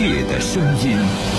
切的声音。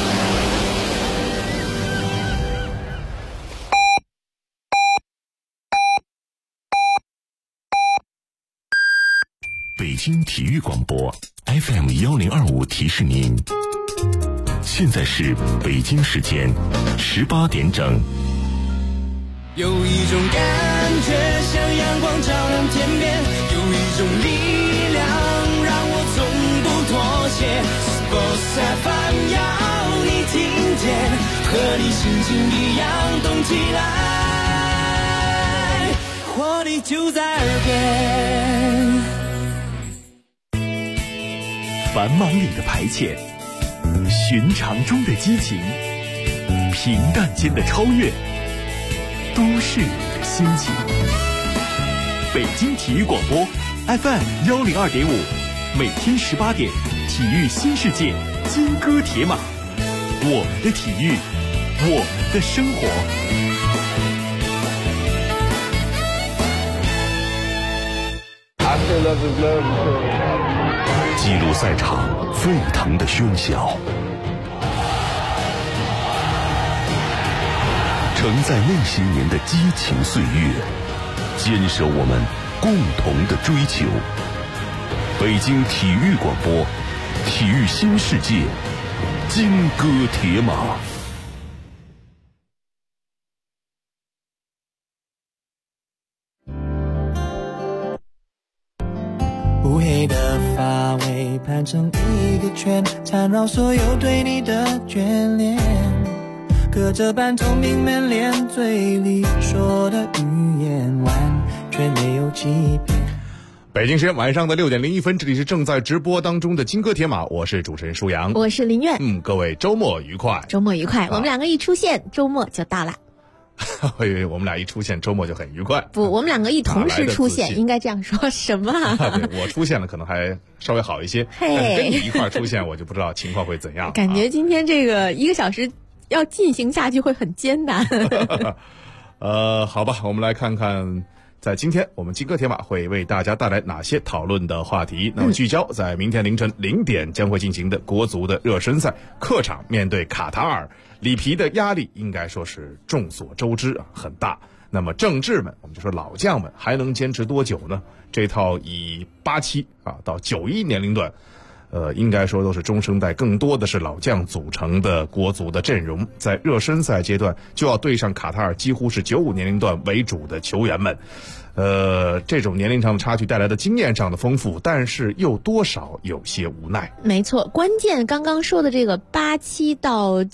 北京体育广播 FM1025 提示您，现在是北京时间18点整。 有一种感觉像阳光照亮天边，有一种力量让我从不妥协。Sports FM 要你听见，和你心情一样动起来，活力就在耳边。 繁忙里的排遣，寻常中的激情，平淡间的超越，都市里的心情。北京体育广播 FM102.5，每天18点，体育新世界，金戈铁马，我们的体育，我们的生活。 记录赛场沸腾的喧嚣，承载那些年的激情岁月，坚守我们共同的追求。北京体育广播，体育新世界，金戈铁马。 乌黑的发尾盘成一个圈，缠绕所有对你的眷恋，隔着半透明门帘，嘴里说的语言完全没有欺骗。 北京时间晚上的6点01分，这里是正在直播当中的金戈铁马，我是主持人舒阳， 我是林苑。 各位周末愉快， 周末愉快。我们两个一出现，周末就到了。 我以为我们俩一出现，周末就很愉快。 不，我们两个一同时出现，应该这样说。什么对，我出现了可能还稍微好一些，但是跟你一块出现，我就不知道情况会怎样。 感觉今天这个1个小时要进行下去会很艰难。 好吧，我们来看看在今天我们金戈铁马会为大家带来哪些讨论的话题。那么聚焦在明天凌晨0点将会进行的国足的热身赛，客场面对卡塔尔，里皮的压力应该说是众所周知啊，很大。那么正治们，我们就说老将们还能坚持多久呢？这套以87到91年龄段应该说都是中生代，更多的是老将组成的国足的阵容，在热身赛阶段就要对上卡塔尔几乎是95年龄段为主的球员们。这种年龄上的差距带来的经验上的丰富，但是又多少有些无奈。 没错，关键刚刚说的这个87到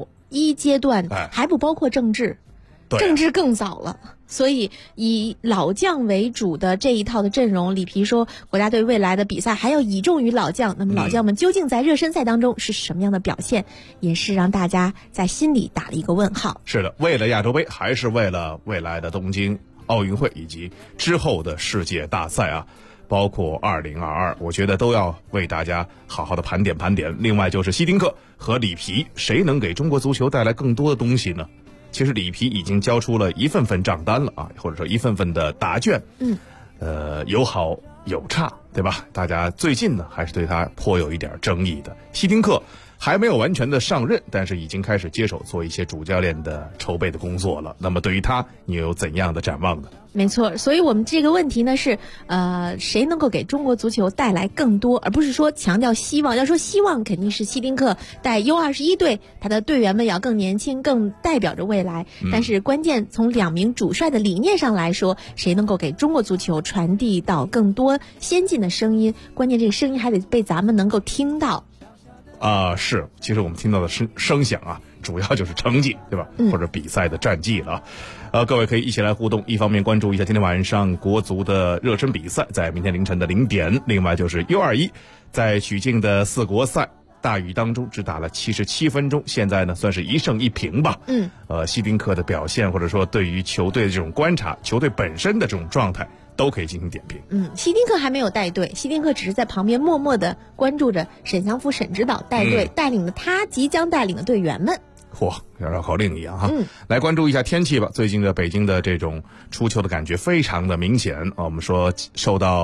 91阶段还不包括政治，政治更早了。所以以老将为主的这一套的阵容，里皮说国家队未来的比赛还要倚重于老将。那么老将们究竟在热身赛当中是什么样的表现，也是让大家在心里打了一个问号。 是的，为了亚洲杯，还是为了未来的东京奥运会以及之后的世界大赛啊，包括2022，我觉得都要为大家好好的盘点盘点。另外就是希丁克和里皮，谁能给中国足球带来更多的东西呢？其实里皮已经交出了一份份账单了啊，或者说一份份的答卷。有好有差，对吧？大家最近呢还是对他颇有一点争议的。希丁克还没有完全的上任，但是已经开始接手做一些主教练的筹备的工作了。那么对于他，你有怎样的展望呢？ 没错，所以我们这个问题呢是，谁能够给中国足球带来更多，而不是说强调希望。要说希望，肯定是希丁克带 U21队，他的队员们要更年轻，更代表着未来。但是关键从2名主帅的理念上来说，谁能够给中国足球传递到更多先进的声音？关键这个声音还得被咱们能够听到。 是，其实我们听到的声响啊，主要就是成绩，对吧？或者比赛的战绩了。各位可以一起来互动，一方面关注一下今天晚上国足的热身比赛，在明天凌晨的0点；另外就是 U21 在曲靖的4国赛大雨当中只打了77分钟，现在呢算是1胜1平吧。希丁克的表现，或者说对于球队的这种观察，球队本身的这种状态，都可以进行点评。 希丁克还没有带队，希丁克只是在旁边默默地关注着沈祥福沈指导带队，带领着他即将带领的队员们。 像绕口令一样哈。来关注一下天气吧。最近的北京的这种初秋的感觉非常的明显。我们说受到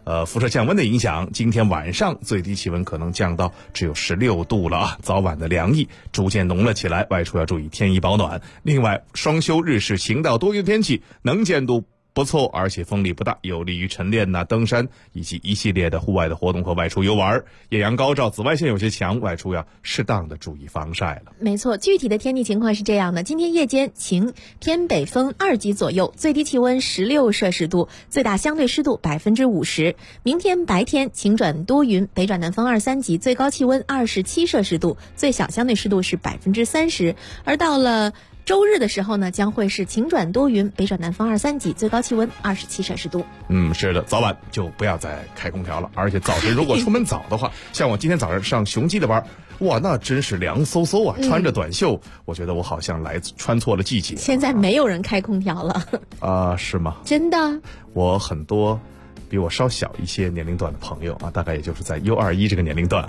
辐射降温的影响，今天晚上最低气温可能降到只有16度了啊，早晚的凉意逐渐浓了起来，外出要注意添衣保暖。另外，双休日是晴到多云天气，能见度不错，而且风力不大，有利于晨练登山以及一系列的户外的活动和外出游玩。艳阳高照，紫外线有些强，外出要适当的注意防晒了。 没错，具体的天气情况是这样的：今天夜间晴，偏北风2级左右，最低气温16摄氏度，最大相对湿度50%。明天白天晴转多云，北转南风2、3级，最高气温27摄氏度，最小相对湿度是30%。而到了周日的时候呢，将会是晴转多云，北转南风2、3级，最高气温27摄氏度。 是的，早晚就不要再开空调了，而且早晨如果出门早的话，像我今天早上上雄鸡的班，哇，那真是凉飕飕啊！穿着短袖，我觉得我好像穿错了季节。 现在没有人开空调了是吗？ 真的， 我很多比我稍小一些年龄段的朋友大概也就是在 U21 这个年龄段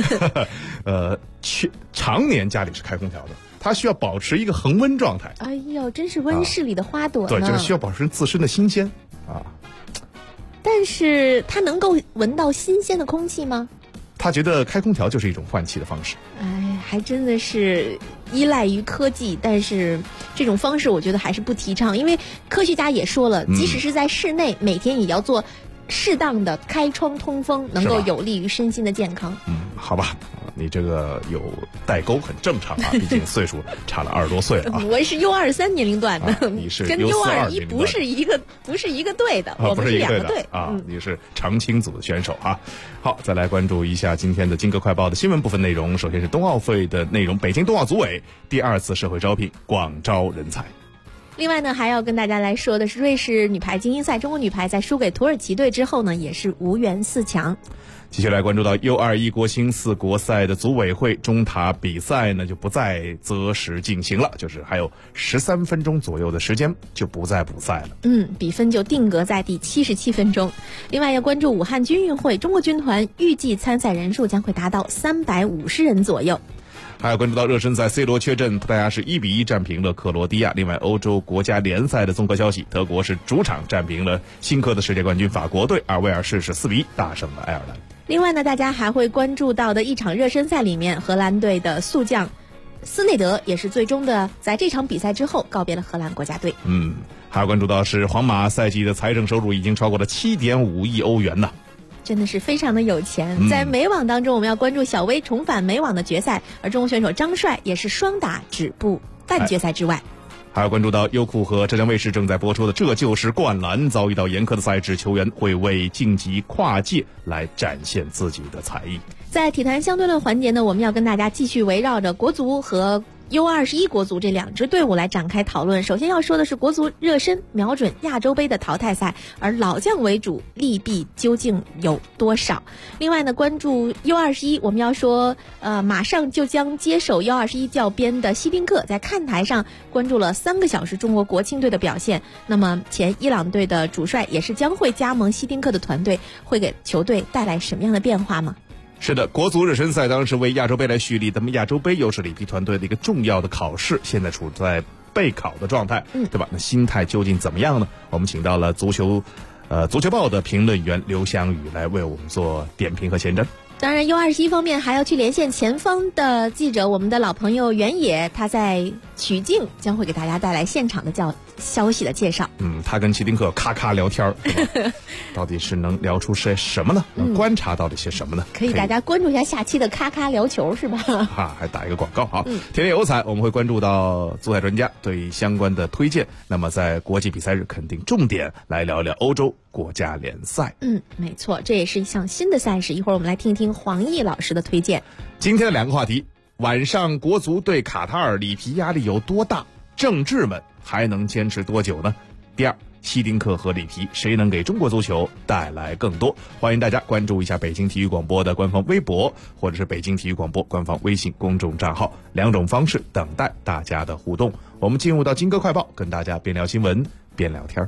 常年家里是开空调的，他需要保持一个恒温状态。 哎呦，真是温室里的花朵呢。 对，这个需要保持自身的新鲜但是他能够闻到新鲜的空气吗？ 他觉得开空调就是一种换气的方式。 还真的是依赖于科技，但是这种方式我觉得还是不提倡，因为科学家也说了，即使是在室内，每天也要做适当的开窗通风，能够有利于身心的健康。 好吧，你这个有代沟很正常啊，毕竟岁数差了20多岁了我是 U23 年龄段的， 你是跟 U21 不是一个队的，我们是2个队你是常青组的选手好，再来关注一下今天的金戈快报的新闻部分内容。首先是冬奥会的内容，北京冬奥组委第2次社会招聘广招人才。 另外呢，还要跟大家来说的是，瑞士女排精英赛，中国女排在输给土耳其队之后呢，也是无缘4强。 继续来关注到 U21 国青4国赛的组委会中塔比赛呢，就不再择时进行了，就是还有13分钟左右的时间就不再补赛了。 比分就定格在第77分钟。另外要关注武汉军运会，中国军团预计参赛人数将会达到350人左右。 还要关注到热身赛 C 罗缺阵，葡萄牙是1-1战平了克罗地亚。另外欧洲国家联赛的综合消息，德国是主场战平了新科的世界冠军法国队，而威尔士是4-1大胜了爱尔兰。 另外呢，大家还会关注到的一场热身赛里面，荷兰队的宿将斯内德也是最终的在这场比赛之后告别了荷兰国家队。 还要关注到是皇马赛季的财政收入已经超过了7.5亿欧元呢， 真的是非常的有钱。在美网当中，我们要关注小威重返美网的决赛，而中国选手张帅也是双打止步半决赛之外。 还要关注到优酷和浙江卫视正在播出的《这就是灌篮》，遭遇到严苛的赛制，球员会为晋级跨界来展现自己的才艺。 在体坛相对论环节呢，我们要跟大家继续围绕着国足和U21 国足这2支队伍来展开讨论。首先要说的是国足热身瞄准亚洲杯的淘汰赛，而老将为主，利弊究竟有多少？另外呢，关注 U21， 我们要说马上就将接手 U21 教鞭的希丁克在看台上关注了3个小时中国国青队的表现。那么前伊朗队的主帅也是将会加盟希丁克的团队，会给球队带来什么样的变化吗？ 是的，国足热身赛当然是为亚洲杯来蓄力，那么亚洲杯又是里皮团队的一个重要的考试，现在处在备考的状态，对吧？那心态究竟怎么样呢？我们请到了足球报的评论员刘翔宇来为我们做点评和前瞻。 当然 U21 方面还要去连线前方的记者，我们的老朋友袁野，他在曲靖将会给大家带来现场的消息的介绍。 他跟希丁克咔咔聊天到底是能聊出些什么呢？能观察到的些什么呢？ 可以大家关注一下下期的咔咔聊球是吧？ 还打一个广告好。田野有彩，我们会关注到足彩专家对相关的推荐。那么在国际比赛日肯定重点来聊一聊欧洲国家联赛。 没错，这也是一项新的赛事，一会儿我们来听一听黄奕老师的推荐。 今天的2个话题，晚上国足对卡塔尔，里皮压力有多大？政治们还能坚持多久呢？第2，希丁克和里皮谁能给中国足球带来更多？欢迎大家关注一下北京体育广播的官方微博，或者是北京体育广播官方微信公众账号，2种方式等待大家的互动。我们进入到金戈快报，跟大家边聊新闻边聊天。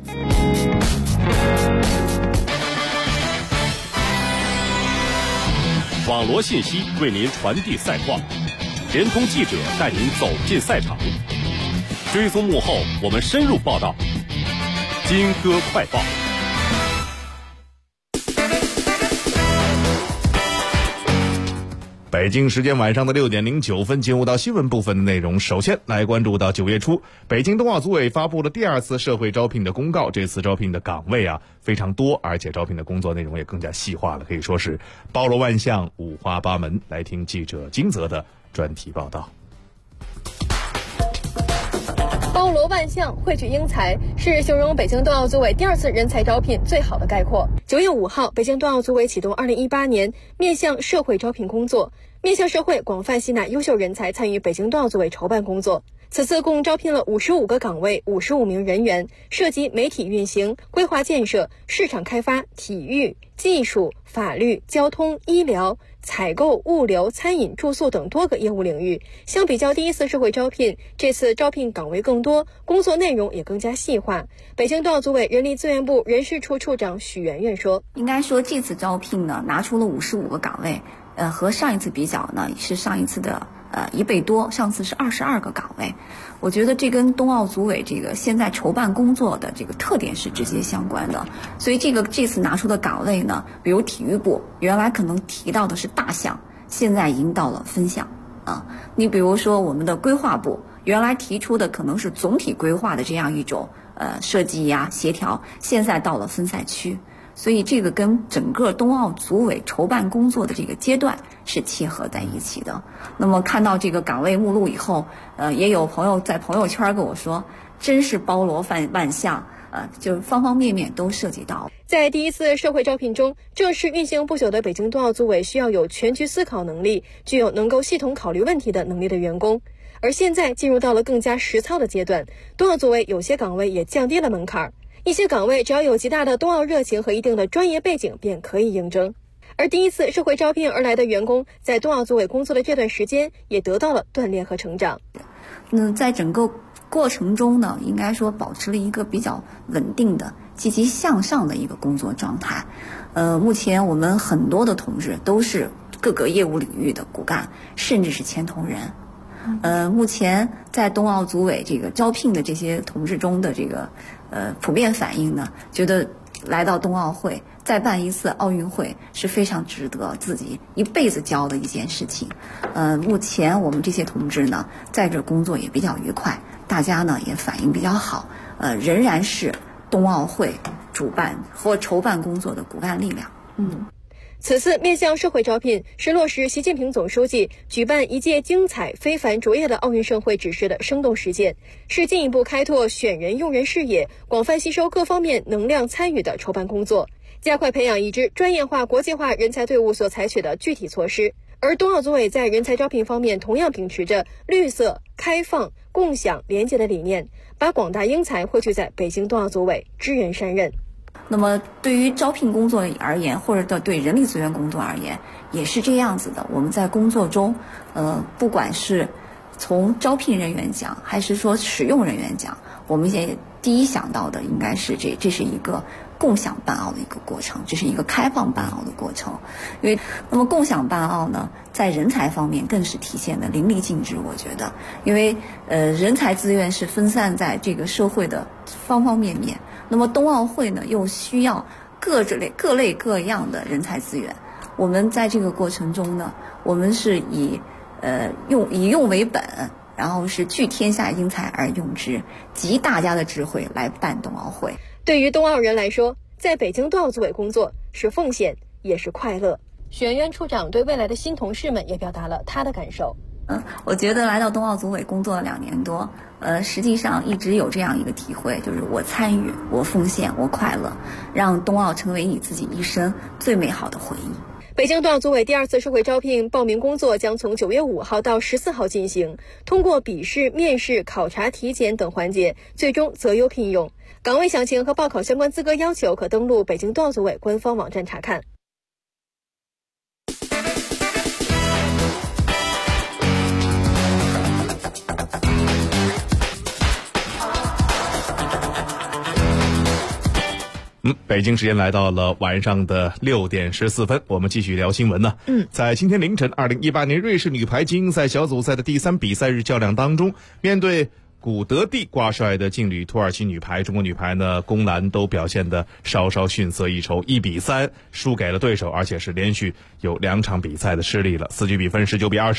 网罗信息为您传递赛况，联通记者带您走进赛场，追踪幕后，我们深入报道。金戈快报。 北京时间晚上的6点09分，进入到新闻部分的内容。首先来关注到9月初，北京冬奥组委发布了第2次社会招聘的公告。这次招聘的岗位非常多，而且招聘的工作内容也更加细化了，可以说是包罗万象、五花八门。来听记者金泽的专题报道。 包罗万象，汇聚英才，是形容北京冬奥组委第2次人才招聘最好的概括。9月5号，北京冬奥组委启动2018年面向社会招聘工作，面向社会广泛吸纳优秀人才参与北京冬奥组委筹办工作。此次共招聘了55个岗位，55名人员，涉及媒体运行、规划建设、市场开发、体育、技术、法律、交通、医疗、采购、物流、餐饮、住宿等多个业务领域。相比较第1次社会招聘，这次招聘岗位更多，工作内容也更加细化。北京冬奥组委人力资源部人事处处长许媛媛说：“ 应该说这次招聘呢，拿出了55个岗位，和上一次比较呢，是上一次的1倍多，上次是22个岗位。我觉得这跟冬奥组委这个现在筹办工作的这个特点是直接相关的。所以这次拿出的岗位呢，比如体育部原来可能提到的是大项，现在引导了分项啊。你比如说我们的规划部原来提出的可能是总体规划的这样一种设计呀、协调，现在到了分赛区。所以这个跟整个冬奥组委筹办工作的这个阶段是契合在一起的。那么看到这个岗位目录以后，也有朋友在朋友圈跟我说，真是包罗万象，就方方面面都涉及到。 在第1次社会招聘中，正式运行不久的北京冬奥组委需要有全局思考能力，具有能够系统考虑问题的能力的员工。而现在进入到了更加实操的阶段，冬奥组委有些岗位也降低了门槛。一些岗位只要有极大的冬奥热情和一定的专业背景便可以应征。而第1次社会招聘而来的员工在冬奥组委工作的这段时间也得到了锻炼和成长。 在整个过程中呢，应该说保持了一个比较稳定的积极向上的一个工作状态。目前我们很多的同志都是各个业务领域的骨干，甚至是前同仁。目前在冬奥组委这个招聘的这些同志中的这个普遍反应呢，觉得来到冬奥会再办一次奥运会是非常值得自己一辈子骄傲的一件事情。目前我们这些同志呢，在这工作也比较愉快，大家呢也反应比较好，仍然是冬奥会主办或筹办工作的骨干力量。 此次面向社会招聘是落实习近平总书记举办一届精彩非凡卓越的奥运盛会指示的生动实践，是进一步开拓选人用人视野，广泛吸收各方面能量参与的筹办工作，加快培养一支专业化国际化人才队伍所采取的具体措施。而冬奥组委在人才招聘方面同样秉持着绿色、开放、共享、廉洁的理念，把广大英才汇聚在北京冬奥组委，知人善任。 那么对于招聘工作而言，或者对人力资源工作而言，也是这样子的。我们在工作中，不管是从招聘人员讲，还是说使用人员讲，我们也第一想到的应该是这是一个共享办奥的一个过程，这是一个开放办奥的过程。因为那么共享办奥呢，在人才方面更是体现的淋漓尽致。我觉得，因为人才资源是分散在这个社会的方方面面。那么冬奥会呢，又需要各类各样的人才资源。我们在这个过程中呢，我们是以用为本，然后是聚天下英才而用之，集大家的智慧来办冬奥会。 对于冬奥人来说，在北京冬奥组委工作是奉献，也是快乐。许媛媛处长对未来的新同事们也表达了他的感受。 我觉得来到冬奥组委工作了2年多，实际上一直有这样一个体会，就是我参与，我奉献，我快乐，让冬奥成为你自己一生最美好的回忆。 北京冬奥组委第2次社会招聘报名工作将从9月5号到14号进行，通过笔试、面试、考察、体检等环节，最终择优聘用。岗位详情和报考相关资格要求可登录北京冬奥组委官方网站查看。 北京时间来到了晚上的6点14分，我们继续聊新闻呢。在今天凌晨，2018年瑞士女排精英赛小组赛的第3比赛日较量当中，面对古德蒂挂帅的劲旅土耳其女排，中国女排呢攻篮都表现得稍稍逊色一筹，1-3输给了对手，而且是连续有2场比赛的失利了。4局比分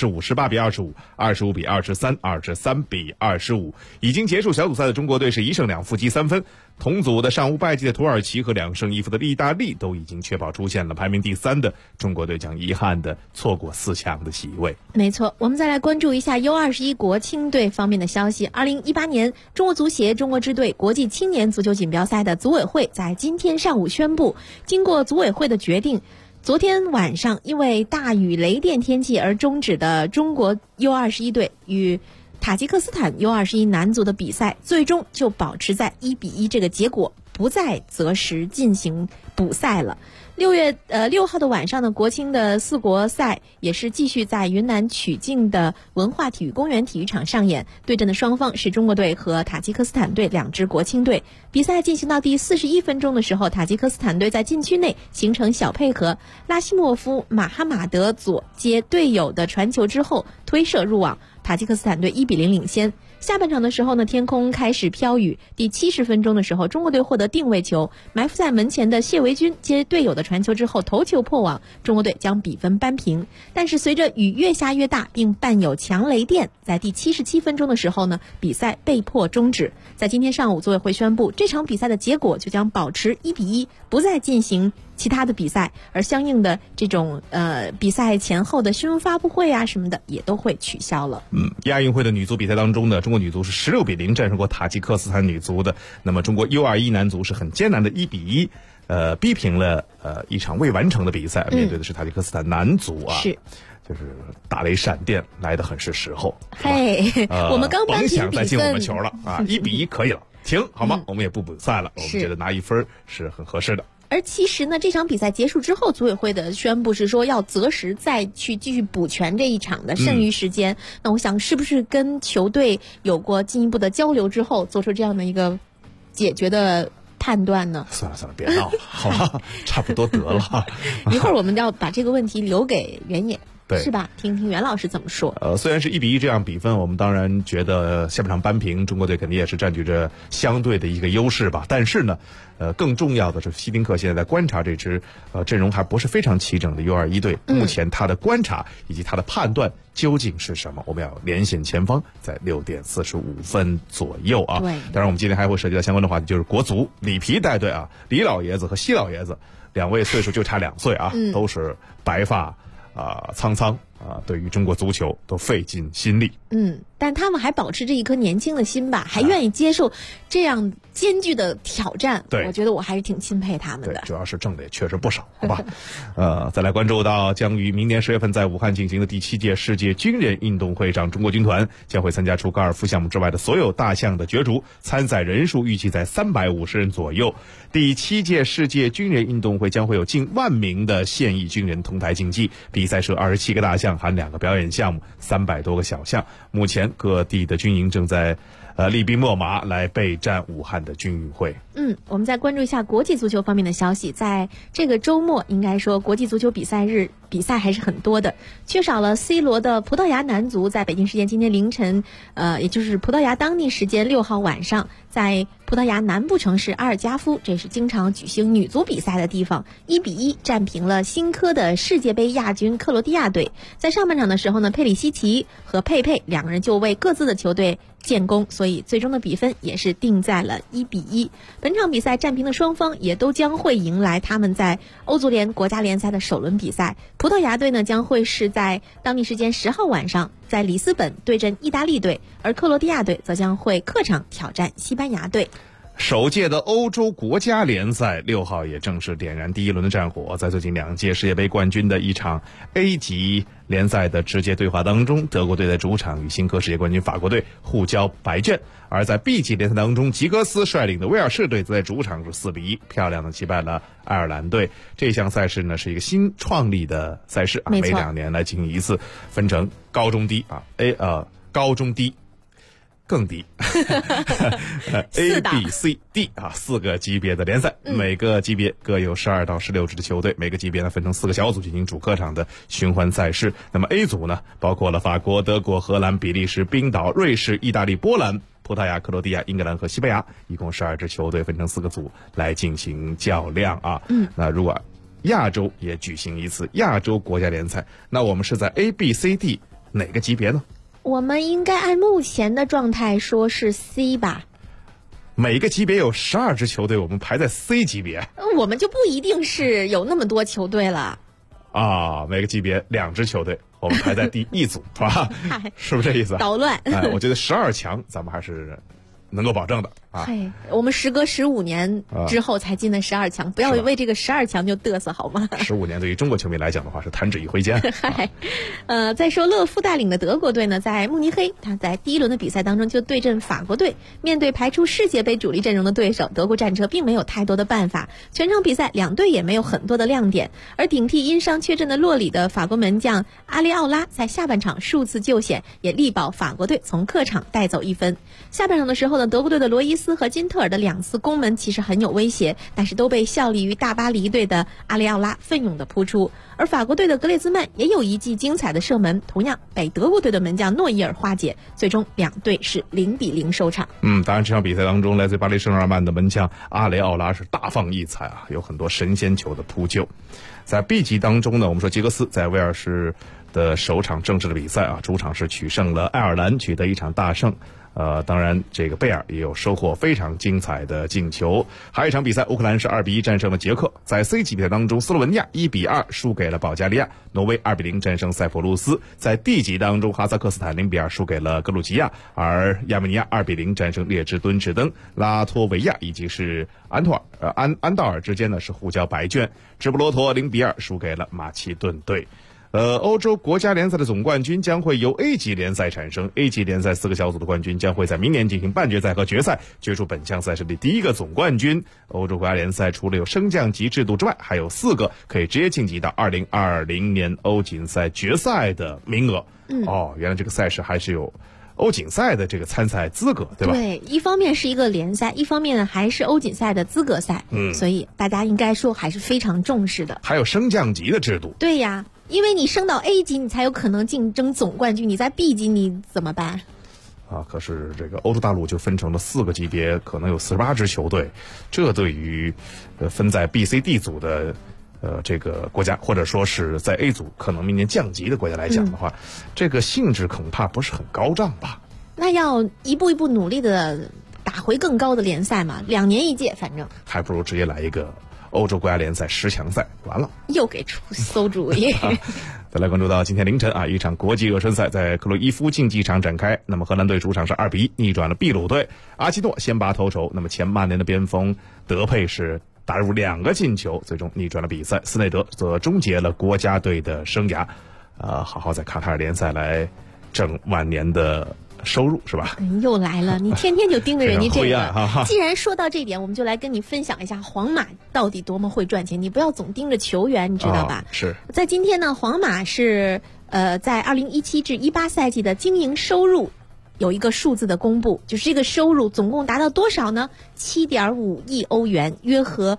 19-25、18-25、25-23、23-25。已经结束小组赛的中国队是1胜2负积3分。同组的尚无败绩的土耳其和2胜1负的意大利都已经确保出现了，排名第3的中国队将遗憾地错过4强的席位。 没错，我们再来关注一下 U21 国青队方面的消息。2018年中国足协中国支队国际青年足球锦标赛的组委会在今天上午宣布，经过组委会的决定，昨天晚上因为大雨雷电天气而终止的中国 U21 队与塔吉克斯坦 U21 男足的比赛最终就保持在1-1这个结果，不再择时进行补赛了。6月6号的晚上呢，国青的4国赛也是继续在云南曲靖的文化体育公园体育场上演，对阵的双方是中国队和塔吉克斯坦队2支国青队。比赛进行到第41分钟的时候，塔吉克斯坦队在禁区内形成小配合，拉希莫夫马哈马德左接队友的传球之后推射入网，塔吉克斯坦队1-0领先。下半场的时候呢，天空开始飘雨。第70分钟的时候，中国队获得定位球，埋伏在门前的谢维军接队友的传球之后头球破网，中国队将比分扳平。但是随着雨越下越大，并伴有强雷电，在第77分钟的时候呢，比赛被迫终止。在今天上午，组委会宣布这场比赛的结果就将保持1-1，不再进行其他的比赛，而相应的这种比赛前后的新闻发布会啊什么的也都会取消了。 亚运会的女足比赛当中呢，中国女足是16-0战胜过塔吉克斯坦女足的。那么中国 U21 男足是很艰难的1-1逼平了一场未完成的比赛，面对的是塔吉克斯坦男足啊。 是。 就是打雷闪电来得很是时候。 嘿，我们刚扳平比分， 甭想再进我们球了啊！1-1可以了，停好吗？我们也不补赛了，我们觉得拿1分是很合适的。 而其实呢，这场比赛结束之后，组委会的宣布是说要择时再去继续补全这一场的剩余时间。那我想是不是跟球队有过进一步的交流之后，做出这样的一个解决的判断呢？ 算了，别闹了，好吧，差不多得了。 一会儿我们要把这个问题留给袁野。 对， 是吧？听听袁老师怎么说。 虽然是1-1这样比分，我们当然觉得下半场扳平，中国队肯定也是占据着相对的一个优势吧。但是呢，更重要的是，希丁克现在在观察这支阵容还不是非常齐整的 U21 队，目前他的观察以及他的判断究竟是什么？我们要连线前方，在6点45分左右啊。 对， 当然我们今天还会涉及到相关的话题，就是国足里皮带队啊，李老爷子和西老爷子2位岁数就差2岁啊，都是白发。苍苍对于中国足球都费尽心力。 但他们还保持着一颗年轻的心吧，还愿意接受这样艰巨的挑战。 对， 我觉得我还是挺钦佩他们的。 对，主要是挣的也确实不少，好吧。再来关注到将于明年10月份在武汉进行的第7届世界军人运动会上，中国军团将会参加除高尔夫项目之外的所有大项的角逐，参赛人数预计在350人左右。第7届世界军人运动会将会有近1万名的现役军人同台竞技，比赛设27个大项，含2个表演项目，300多个小项。目前各地的军营正在厉兵秣马来备战武汉的军运会。 我们再关注一下国际足球方面的消息。在这个周末，应该说国际足球比赛日比赛还是很多的，缺少了 C 罗的葡萄牙男足，在北京时间今天凌晨，也就是葡萄牙当地时间6号晚上，在葡萄牙南部城市阿尔加夫，这是经常举行女足比赛的地方，1-1战平了新科的世界杯亚军克罗地亚队。在上半场的时候呢，佩里西奇和佩佩2个人就为各自的球队建功，所以最终的比分也是定在了1-1。本场比赛战平的双方也都将会迎来他们在欧足联国家联赛的首轮比赛。葡萄牙队呢将会是在当地时间10号晚上在里斯本对阵意大利队，而克罗地亚队则将会客场挑战西班牙队。 首届的欧洲国家联赛6号也正式点燃第1轮的战火。在最近2届世界杯冠军的一场 A 级联赛的直接对话当中，德国队在主场与新科世界冠军法国队互交白卷，而在 B 级联赛当中，吉格斯率领的威尔士队则在主场是4-1漂亮的击败了爱尔兰队。这项赛事呢是一个新创立的赛事啊，每2年来进行一次，分成高中低啊高中低更低，A B C D 啊，4个级别的联赛，每个级别各有12到16支的球队，每个级别呢分成4个小组进行主客场的循环赛事。那么 A 组呢，包括了法国、德国、荷兰、比利时、冰岛、瑞士、意大利、波兰、葡萄牙、克罗地亚、英格兰和西班牙，一共12支球队分成4个组来进行较量啊。那如果亚洲也举行一次亚洲国家联赛，那我们是在 A B C D 哪个级别呢？ 我们应该按目前的状态说是 C 吧。 每个级别有12支球队，我们排在 C 级别。 我们就不一定是有那么多球队了啊，每个级别2支球队，我们排在第1组，是吧？是不是这意思？ 捣乱。 我觉得12强咱们还是能够保证的啊。 我们时隔15年之后才进的12强，不要为这个12强就嘚瑟好吗 ？15年对于中国球迷来讲的话是弹指一挥间。 再说勒夫带领的德国队呢，在慕尼黑，他在第1轮的比赛当中就对阵法国队，面对排出世界杯主力阵容的对手，德国战车并没有太多的办法。全场比赛两队也没有很多的亮点，而顶替因伤缺阵的洛里的法国门将阿里奥拉在下半场数次救险，也力保法国队从客场带走1分。下半场的时候呢，德国队的罗伊斯和金特尔的2次攻门其实很有威胁，但是都被效力于大巴黎队的阿里奥拉奋勇的扑出。而法国队的格列兹曼也有一记精彩的射门，同样被德国队的门将诺伊尔化解，最终两队是0-0收场。 当然这场比赛当中，来自巴黎圣日耳曼的门将阿雷奥拉是大放异彩啊，有很多神仙球的扑救。在 B 级当中呢，我们说杰克斯在威尔士的首场正式的比赛啊，主场是取胜了爱尔兰，取得1场大胜。当然这个贝尔也有收获非常精彩的进球。还有一场比赛，乌克兰是2-1战胜了捷克。在 C 级比赛当中，斯洛文尼亚1-2输给了保加利亚，挪威2-0战胜塞浦路斯。在 D 级当中，哈萨克斯坦0-2输给了格鲁吉亚，而亚美尼亚2-0战胜列支敦士登。拉脱维亚以及是安道尔之间呢是互交白卷，直布罗陀0-2输给了马其顿队。欧洲国家联赛的总冠军将会由 A 级联赛产生 ，A 级联赛4个小组的冠军将会在明年进行半决赛和决赛，决出本项赛事的第1个总冠军。欧洲国家联赛除了有升降级制度之外，还有4个可以直接晋级到2020年欧锦赛决赛的名额。原来这个赛事还是有欧锦赛的这个参赛资格，对吧？ 对，一方面是一个联赛，一方面呢还是欧锦赛的资格赛，所以大家应该说还是非常重视的。 还有升降级的制度。 对呀，因为你升到 A 级，你才有可能竞争总冠军，你在 B 级你怎么办？ 可是这个欧洲大陆就分成了4个级别，可能有48支球队，这对于分在 B、C、D 组的这个国家，或者说是在 A 组可能明年降级的国家来讲的话，这个性质恐怕不是很高涨吧？那要一步一步努力的打回更高的联赛嘛，2年1届，反正还不如直接来一个欧洲国家联赛10强赛，完了又给出馊主意。 再来关注到今天凌晨啊，一场国际热身赛在克洛伊夫竞技场展开。那么荷兰队主场是2-1逆转了秘鲁队，阿基诺先拔头筹。那么前曼联的边锋德佩是打入2个进球，最终逆转了比赛。斯内德则终结了国家队的生涯，好好在卡塔尔联赛来挣晚年的收入，是吧？ 又来了，你天天就盯着人家这个。 既然说到这点，我们就来跟你分享一下皇马到底多么会赚钱。你不要总盯着球员，你知道吧？ 是在今天呢，皇马是在2017至18赛季的经营收入有一个数字的公布，就是这个收入总共达到多少呢？7.5亿欧元，约合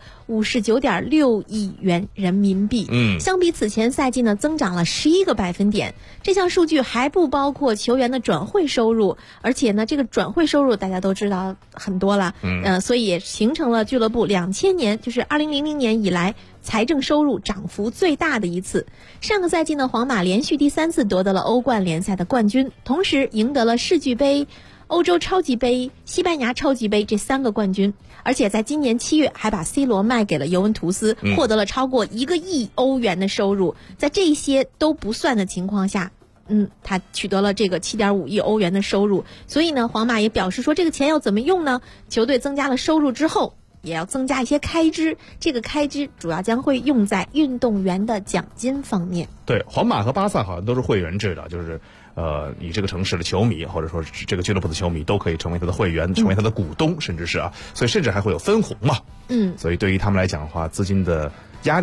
59.6亿元人民币。相比此前赛季呢，增长了11个百分点。这项数据还不包括球员的转会收入，而且呢，这个转会收入大家都知道很多了，所以也形成了俱乐部2000年，就是2000年以来财政收入涨幅最大的一次。上个赛季呢，皇马连续第3次夺得了欧冠联赛的冠军，同时赢得了世俱杯、欧洲超级杯、西班牙超级杯这3个冠军，而且在今年7月还把 C 罗卖给了尤文图斯，获得了超过1个亿欧元的收入。在这些都不算的情况下，他取得了这个7.5亿欧元的收入。所以呢，皇马也表示说，这个钱要怎么用呢？球队增加了收入之后，也要增加一些开支，这个开支主要将会用在运动员的奖金方面。 对，皇马和巴萨好像都是会员制的，就是你这个城市的球迷或者说这个俱乐部的球迷都可以成为他的会员，成为他的股东，甚至是所以甚至还会有分红嘛。所以对于他们来讲的话，资金的压力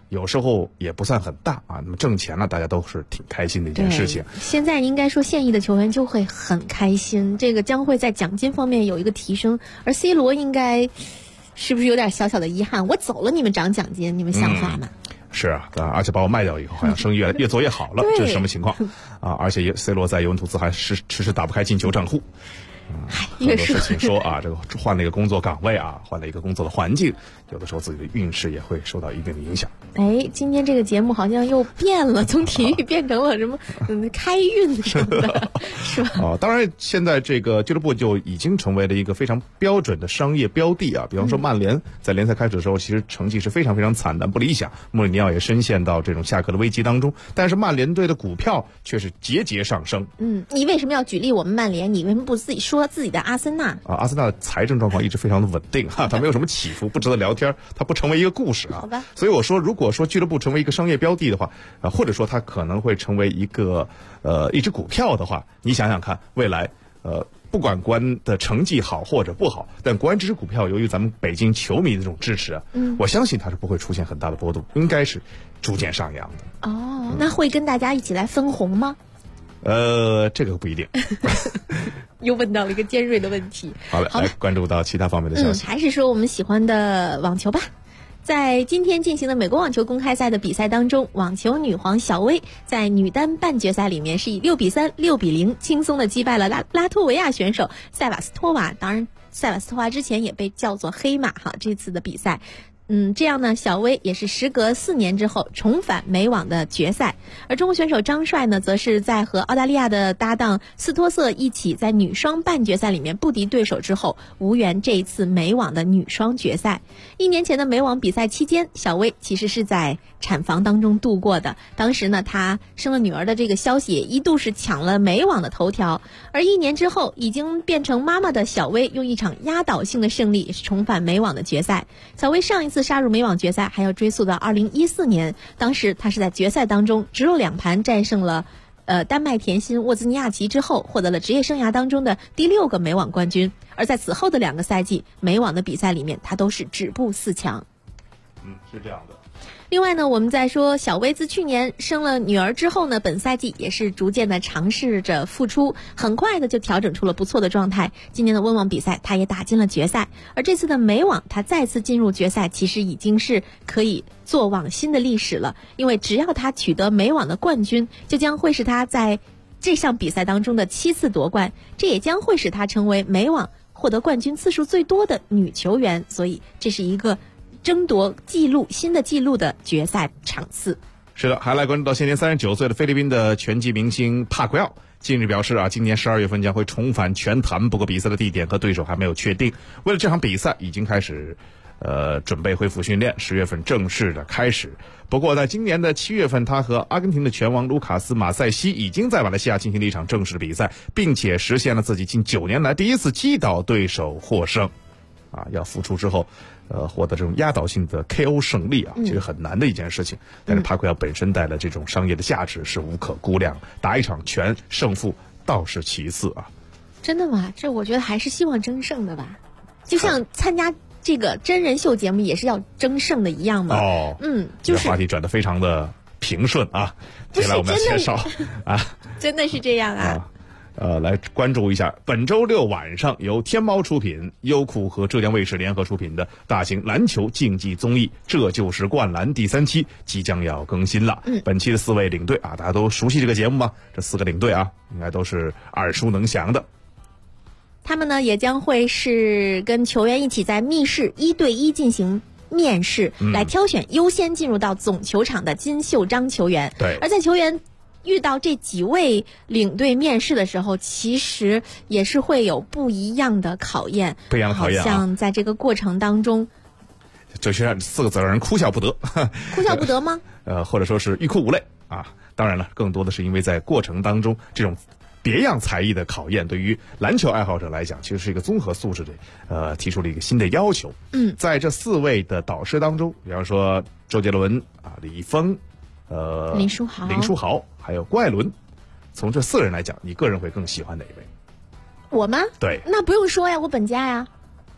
有时候也不算很大啊。那么挣钱呢，大家都是挺开心的一件事情。 现在应该说现役的球员就会很开心，这个将会在奖金方面有一个提升，而 C 罗应该是不是有点小小的遗憾？我走了，你们涨奖金，你们像话吗？ 是啊，而且把我卖掉以后，好像生意越做越好了，这是什么情况啊？而且 C 罗在尤文图斯还迟迟打不开进球账户。很多事情说啊，这个换了一个工作岗位啊，换了一个工作的环境，有的时候自己的运势也会受到一定的影响。 哎，今天这个节目好像又变了，从体育变成了什么开运什么的，是吧？ 当然，现在这个俱乐部就已经成为了一个非常标准的商业标的啊。比方说，曼联在联赛开始的时候，其实成绩是非常非常惨淡不理想，穆里尼奥也深陷到这种下课的危机当中。但是曼联队的股票却是节节上升。 你为什么要举例我们曼联？你为什么不自己说自己的阿森纳？ 阿森纳的财政状况一直非常的稳定哈，它没有什么起伏，不值得聊天，它不成为一个故事啊。 好吧。 所以我说，如果说俱乐部成为一个商业标的的话，或者说它可能会成为一个一只股票的话，你想想看，未来不管国安的成绩好或者不好，但国安这只股票由于咱们北京球迷的这种支持啊，我相信它是不会出现很大的波动，应该是逐渐上扬的。 那会跟大家一起来分红吗？ 这个不一定。 又问到了一个尖锐的问题。 好了，来关注到其他方面的消息。 还是说我们喜欢的网球吧。在今天进行的美国网球公开赛的比赛当中，网球女皇小威在女单半决赛里面是以6-3、6-0轻松的击败了拉脱维亚选手塞瓦斯托娃。当然，塞瓦斯托娃之前也被叫做黑马哈。这次的比赛。这样呢，小威也是时隔4年之后重返美网的决赛，而中国选手张帅呢，则是在和澳大利亚的搭档斯托瑟一起在女双半决赛里面不敌对手之后，无缘这一次美网的女双决赛。1年前的美网比赛期间，小威其实是在产房当中度过的，当时呢，她生了女儿的这个消息也一度是抢了美网的头条。而1年之后，已经变成妈妈的小威用一场压倒性的胜利重返美网的决赛。小威上一次杀入美网决赛还要追溯到2014年，当时她是在决赛当中直落2盘战胜了丹麦甜心沃兹尼亚奇之后，获得了职业生涯当中的第6个美网冠军。而在此后的2个赛季美网的比赛里面，她都是止步4强。 是这样的。 另外呢，我们在说小威自去年生了女儿之后呢，本赛季也是逐渐的尝试着复出，很快的就调整出了不错的状态。今年的温网比赛她也打进了决赛，而这次的美网她再次进入决赛，其实已经是可以做网新的历史了。因为只要她取得美网的冠军，就将会是她在这项比赛当中的7次夺冠，这也将会使她成为美网获得冠军次数最多的女球员。所以这是一个争夺新的纪录的决赛场次。 是的，还来关注到现年39岁的菲律宾的拳击明星帕奎奥，近日表示今年12月份将会重返拳坛，不过比赛的地点和对手还没有确定。为了这场比赛，已经开始准备恢复训练，10月份正式的开始。不过在今年的7月份，他和阿根廷的拳王卢卡斯马塞西已经在马来西亚进行了一场正式的比赛，并且实现了自己近9年来第一次击倒对手获胜。要复出之后获得这种压倒性的 KO 胜利其实很难的一件事情。但是帕奎奥本身带来这种商业的价值是无可估量，打一场拳胜负倒是其次真的吗？这我觉得还是希望争胜的吧，就像参加这个真人秀节目也是要争胜的一样嘛。就是这个话题转得非常的平顺接下来我们要介绍真的是这样来关注一下本周6晚上由天猫出品、优酷和浙江卫视联合出品的大型篮球竞技综艺《这就是灌篮》第3期即将要更新了。本期的4位领队大家都熟悉这个节目吗？这4个领队应该都是耳熟能详的。 他们呢也将会是跟球员一起在密室1对1进行面试，来挑选优先进入到总球场的金袖章球员。 对， 而在球员遇到这几位领队面试的时候，其实也是会有不一样的考验。 不一样的考验好像在这个过程当中， 这些4个字让人哭笑不得。 哭笑不得吗？ 或者说是欲哭无泪当然了，更多的是因为在过程当中这种别样才艺的考验，对于篮球爱好者来讲，其实是一个综合素质的提出了一个新的要求。在这4位的导师当中，比方说周杰伦李易峰林书豪还有郭艾伦，从这4人来讲，你个人会更喜欢哪一位？ 我吗？ 对， 那不用说呀，我本家呀。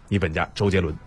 你本家周杰伦。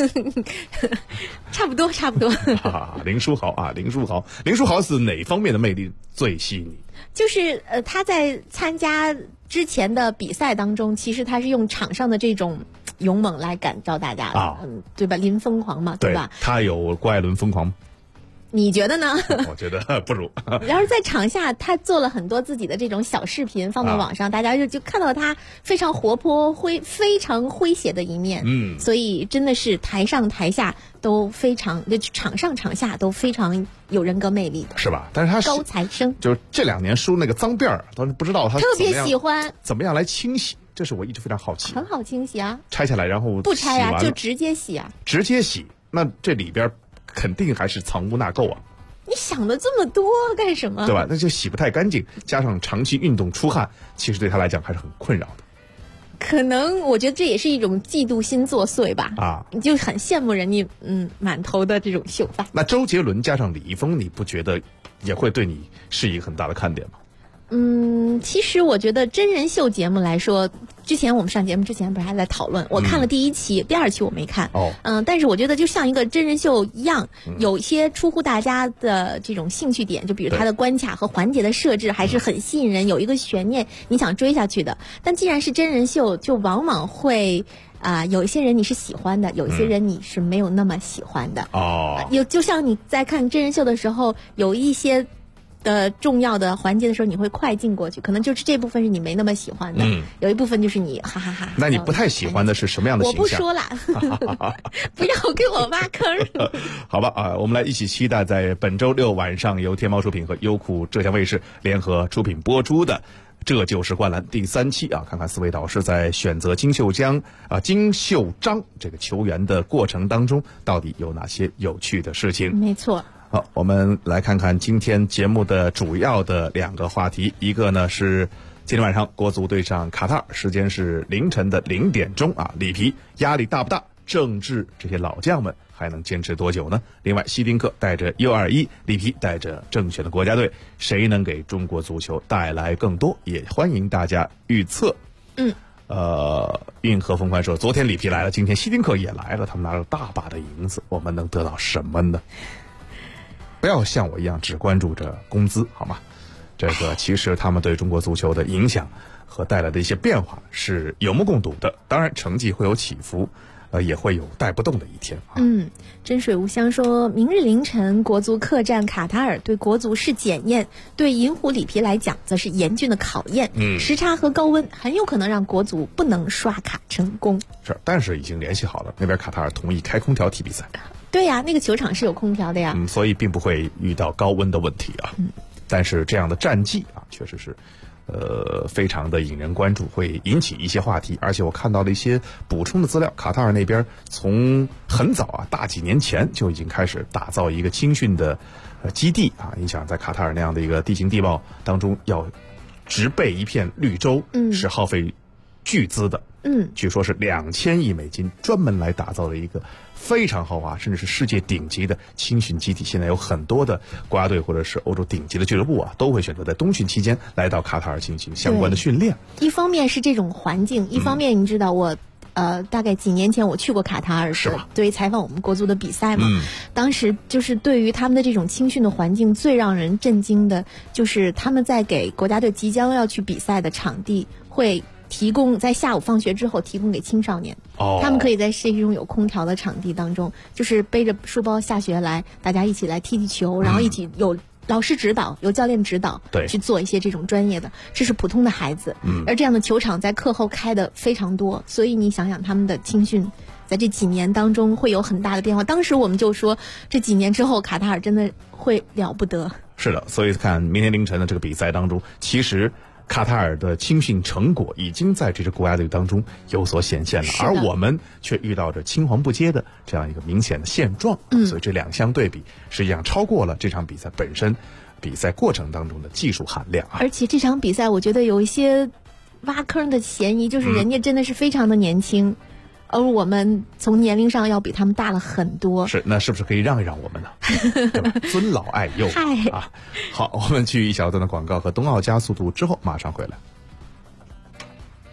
差不多。 林书豪是哪方面的魅力最吸引你？ 就是他在参加之前的比赛当中，其实他是用场上的这种勇猛来感召大家的，对吧？林疯狂嘛，对吧？ 他有郭艾伦疯狂吗？ 你觉得呢？ 我觉得不如。 然后在场下，他做了很多自己的这种小视频放到网上，大家就看到他非常活泼、非常诙谐的一面。所以真的是台上台下都非常，就场上场下都非常有人格魅力的， 是吧？但是他高材生， 就是这2年梳那个脏辫儿，当时不知道他特别喜欢怎么样来清洗，这是我一直非常好奇。 很好清洗啊， 拆下来然后不拆啊，就直接洗啊， 直接洗。那这里边肯定还是藏污纳垢啊！ 你想的这么多干什么？ 对吧？那就洗不太干净，加上长期运动出汗，其实对他来讲还是很困扰的。 可能我觉得这也是一种嫉妒心作祟吧。你就很羡慕人家满头的这种秀发。 那周杰伦加上李易峰，你不觉得也会对你是一个很大的看点吗？ 其实我觉得真人秀节目来说，之前我们上节目之前不是还在讨论，我看了第1期，第2期我没看。但是我觉得就像一个真人秀一样，有一些出乎大家的这种兴趣点，就比如它的关卡和环节的设置还是很吸引人，有一个悬念你想追下去的。但既然是真人秀，就往往会有一些人你是喜欢的，有一些人你是没有那么喜欢的。就像你在看真人秀的时候，有一些的重要的环节的时候，你会快进过去，可能就是这部分是你没那么喜欢的，有一部分就是你哈哈哈。 那你不太喜欢的是什么样的形象？ 我不说了，不要给我挖坑。 好吧我们来一起期待在本周六晚上由天猫出品和优酷浙江卫视联合出品播出的这就是灌篮第3期看看4位导师在选择金秀章这个球员的过程当中，到底有哪些有趣的事情。 没错。 好，我们来看看今天节目的主要的2个话题。一个呢是今天晚上国足对上卡塔尔，时间是凌晨的0点钟里皮压力大不大？郑智这些老将们还能坚持多久呢？另外，希丁克带着 U21， 里皮带着正选的国家队，谁能给中国足球带来更多？也欢迎大家预测。运河风帆说，昨天里皮来了，今天希丁克也来了，他们拿了大把的银子，我们能得到什么呢？不要像我一样只关注着工资，好吗？这个其实他们对中国足球的影响和带来的一些变化是有目共睹的。当然，成绩会有起伏，也会有带不动的一天真水无香说，明日凌晨国足客战卡塔尔，对国足是检验，对银狐里皮来讲则是严峻的考验。时差和高温很有可能让国足不能刷卡成功。 是，但是已经联系好了，那边卡塔尔同意开空调踢比赛。 对呀，那个球场是有空调的呀。 所以并不会遇到高温的问题但是这样的战绩确实是非常的引人关注，会引起一些话题。而且我看到了一些补充的资料，卡塔尔那边从很早大几年前就已经开始打造一个青训的基地你想在卡塔尔那样的一个地形地貌当中，要植被一片绿洲，是耗费巨资的。据说是2000亿美金专门来打造了一个非常豪华甚至是世界顶级的青训基地。现在有很多的国家队或者是欧洲顶级的俱乐部都会选择在冬训期间来到卡塔尔进行相关的训练。 一方面是这种环境，一方面你知道我大概几年前我去过卡塔尔， 是吧？ 对，采访我们国足的比赛嘛。当时就是对于他们的这种青训的环境，最让人震惊的就是他们在给国家队即将要去比赛的场地会提供在下午放学之后提供给青少年，他们可以在这种有空调的场地当中，就是背着书包下学来，大家一起来踢踢球，然后一起有老师指导，有教练指导，去做一些这种专业的，这是普通的孩子。而这样的球场在课后开的非常多，所以你想想他们的青训在这几年当中会有很大的变化。当时我们就说，这几年之后卡塔尔真的会了不得。 是的，所以看明天凌晨的这个比赛当中，其实卡塔尔的青训成果已经在这支国家队当中有所显现了，而我们却遇到着青黄不接的这样一个明显的现状。所以这2项对比实际上超过了这场比赛本身比赛过程当中的技术含量。 而且这场比赛我觉得有一些挖坑的嫌疑，就是人家真的是非常的年轻，而我们从年龄上要比他们大了很多。 是，那是不是可以让一让我们呢？对吧？尊老爱幼好，我们去一小段的广告和冬奥加速度之后马上回来。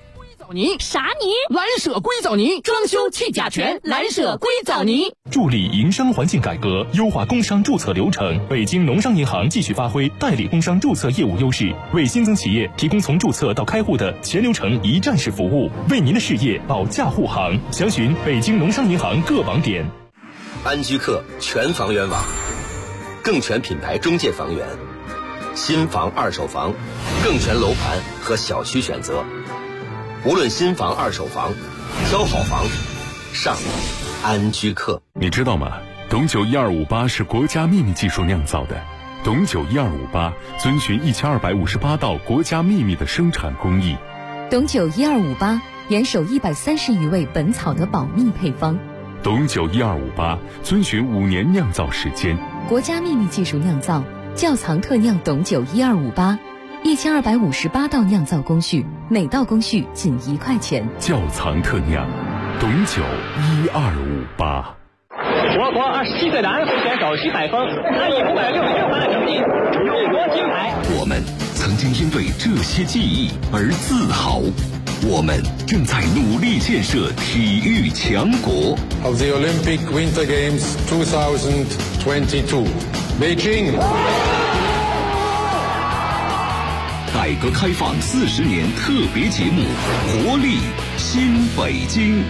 泥啥泥？蓝舍硅藻泥，装修去甲醛，蓝舍硅藻泥。 助力营商环境改革，优化工商注册流程。北京农商银行继续发挥代理工商注册业务优势，为新增企业提供从注册到开户的全流程一站式服务，为您的事业保驾护航。详询北京农商银行各网点。 安居客全房源网，更全品牌中介房源，新房二手房，更全楼盘和小区选择。无论新房二手房，挑好房上安居客。 你知道吗？董酒1258是国家秘密技术酿造的。董酒1258遵循1258道国家秘密的生产工艺。 董酒1258严守130余味本草的保密配方。 董酒1258遵循5年酿造时间， 国家秘密技术酿造，窖藏特酿董酒1258，1258道酿造工序，每道工序仅1块钱。 窖藏特酿，董酒1258。 我国27岁男会选手徐海峰，他以566分的成绩荣获金牌。 我们曾经因为这些记忆而自豪。我们正在努力建设体育强国。 Of the Olympic Winter Games 2022, Beijing. 改革开放40年特别节目，活力新北京。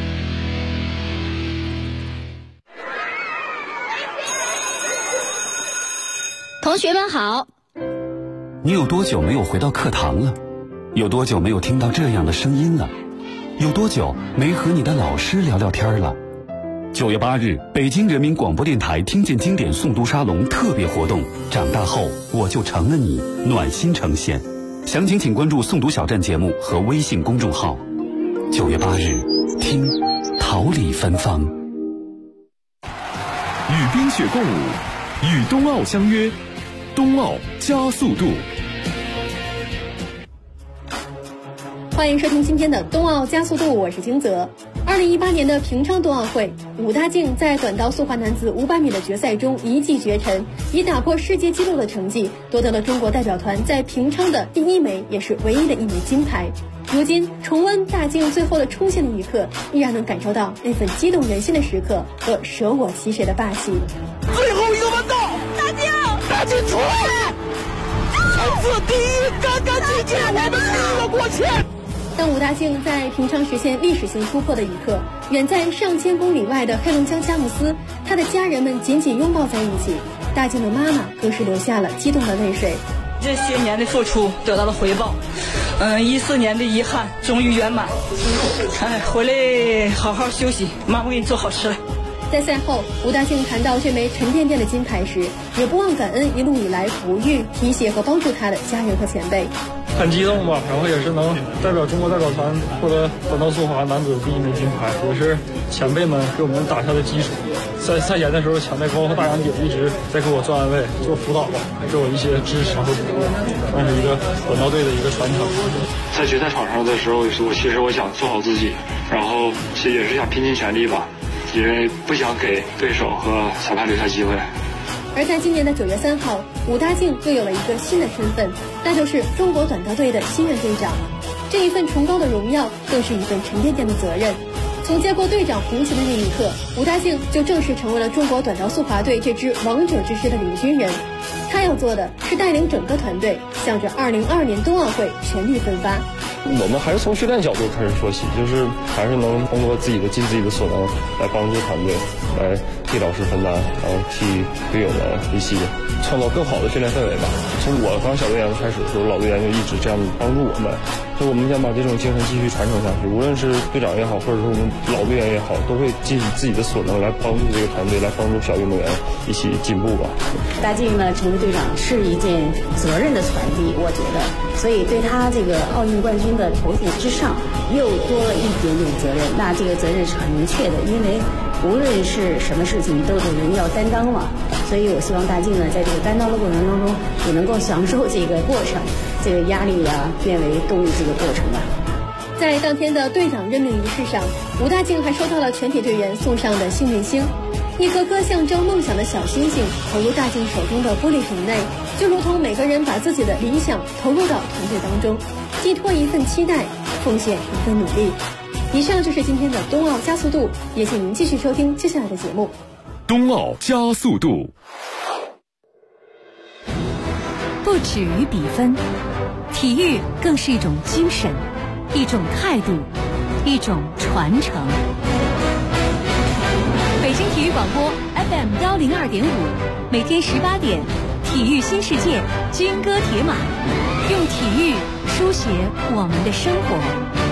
同学们好。 你有多久没有回到课堂了？有多久没有听到这样的声音了？有多久没和你的老师聊聊天了？9月8日，北京人民广播电台听见经典诵读沙龙特别活动，长大后我就成了你，暖心呈现。详情请关注诵读小站节目和微信公众号。9月8日，听桃李芬芳。 与冰雪共舞，与冬奥相约，冬奥加速度。 欢迎收听今天的冬奥加速度，我是金泽。2018年的平昌冬奥会，武大靖在短道速滑男子500米的决赛中一骑绝尘，以打破世界纪录的成绩夺得了中国代表团在平昌的第1枚也是唯一的1枚金牌。如今重温大靖最后的冲线的一刻，依然能感受到那份激动人心的时刻和舍我其谁的霸气。 最后一个弯道，大靖出来，从此第一，干干净净，我们第一个过线。 当武大靖在平昌实现历史性突破的一刻，远在上千公里外的黑龙江佳木斯，他的家人们紧紧拥抱在一起，大靖的妈妈更是流下了激动的泪水。 这些年的付出得到了回报，14年的遗憾终于圆满。回来好好休息，妈妈给你做好吃了。 在赛后，武大靖谈到这枚沉甸甸的金牌时，也不忘感恩一路以来哺育、提携和帮助他的家人和前辈。 很激动吧，然后也是能代表中国代表团获得短道速滑男子第1枚金牌，也是前辈们给我们打下的基础。在赛前的时候，前辈包括大杨姐一直在给我做安慰、做辅导吧，给我一些支持和鼓励，那是一个短道队的一个传承。 在决赛场上的时候，其实我想做好自己，然后其实也是想拼尽全力吧，因为不想给对手和裁判留下机会。 而在今年的9月3号，武大靖又有了一个新的身份，那就是中国短道队的新任队长。这一份崇高的荣耀，更是一份沉甸甸的责任。从接过队长红旗的那一刻，武大靖就正式成为了中国短道速滑队这支王者之师的领军人。他要做的是带领整个团队，向着2022年冬奥会全力奋发。 我们还是从训练角度开始说起，就是还是能通过尽自己的所能来帮助团队，来替老师分担，然后替队友们一起创造更好的训练氛围吧。从我刚小队员开始的时候，老队员就一直这样帮助我们，所以我们想把这种精神继续传承下去。无论是队长也好，或者是我们老队员也好，都会尽自己的所能来帮助这个团队，来帮助小运动员一起进步吧。 大靖呢，成为队长是一件责任的传递，我觉得，所以对他这个奥运冠军的头衔之上，又多了一点点责任。那这个责任是很明确的，因为无论是什么事情，都有人要担当嘛。所以我希望大靖呢，在这个担当的过程当中，也能够享受这个过程，这个压力啊变为动力这个过程吧。 在当天的队长任命仪式上，武大靖还收到了全体队员送上的幸运星，一颗颗象征梦想的小星星投入大靖手中的玻璃瓶内，就如同每个人把自己的理想投入到团队当中，寄托一份期待， 奉献一份努力。以上就是今天的冬奥加速度，也请您继续收听接下来的节目。 冬奥加速度。 不止于比分，体育更是一种精神，一种态度，一种传承。北京体育广播 FM 102.5，每天18点，体育新世界，军歌铁马，用体育书写我们的生活。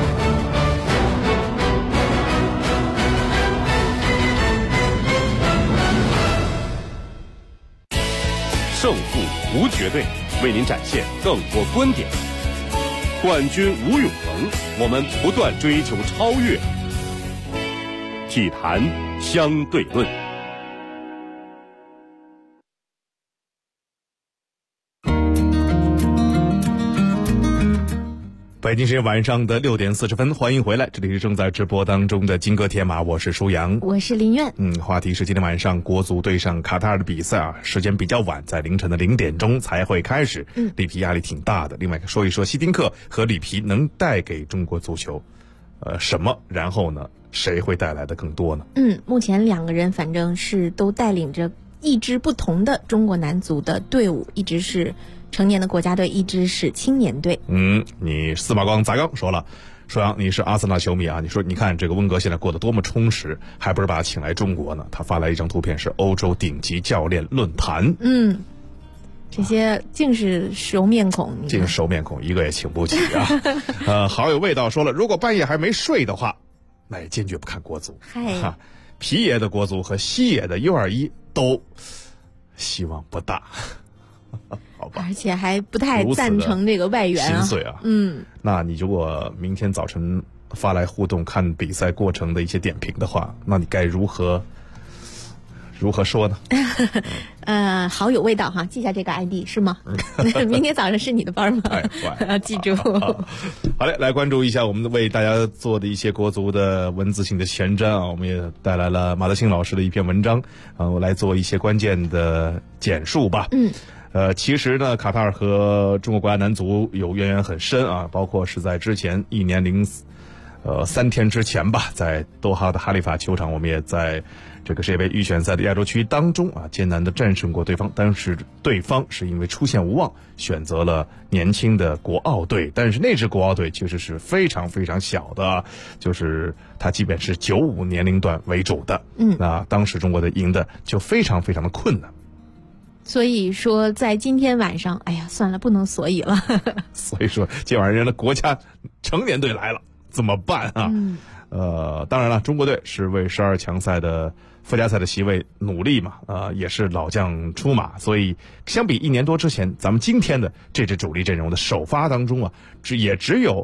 胜负无绝对，为您展现更多观点。冠军无永恒，我们不断追求超越。体坛相对论。北京时间晚上的6点40分，欢迎回来，这里是正在直播当中的金戈铁马，我是舒阳， 我是林苑。 话题是今天晚上国足对上卡塔尔的比赛啊，时间比较晚，在凌晨的0点钟才会开始，里皮压力挺大的。另外说一说希丁克和里皮能带给中国足球什么，然后呢谁会带来的更多呢？ 目前2个人反正是都带领着一支不同的中国男足的队伍，一直是成年的国家队，一支是青年队。 你司马光砸缸说了，舒阳你是阿森纳球迷啊，你说你看这个温格现在过得多么充实，还不是把他请来中国呢？他发来一张图片，是欧洲顶级教练论坛。 这些竟是熟面孔， 竟是熟面孔，一个也请不起啊。好有味道说了，如果半夜还没睡的话，那也坚决不看国足。皮爷的国足和西野的U21都希望不大。好吧， 而且还不太赞成这个外援啊， 心碎啊。那你如果明天早晨发来互动看比赛过程的一些点评的话，那你该如何说呢？ 好有味道哈，记下这个 ID 是吗？明天早上是你的班吗？记住。 好嘞，来关注一下我们为大家做的一些国足的文字性的前瞻啊，我们也带来了马德兴老师的一篇文章，我来做一些关键的简述吧。其实呢，卡塔尔和中国国家男足有渊源很深啊，包括是在之前1年3天之前吧，在多哈的哈利法球场，我们也在这个世界杯预选赛的亚洲区当中啊，艰难的战胜过对方。但是对方是因为出现无望，选择了年轻的国奥队，但是那支国奥队其实是非常非常小的，就是它基本是95年龄段为主的。那当时中国队赢的就非常非常的困难。 所以说在今天晚上，哎呀，算了，不能所以了。 所以说今晚人的国家成年队来了，怎么办啊？当然了，中国队是为12强赛的附加赛的席位努力嘛，也是老将出马，所以相比1年多之前，咱们今天的这支主力阵容的首发当中啊，也只有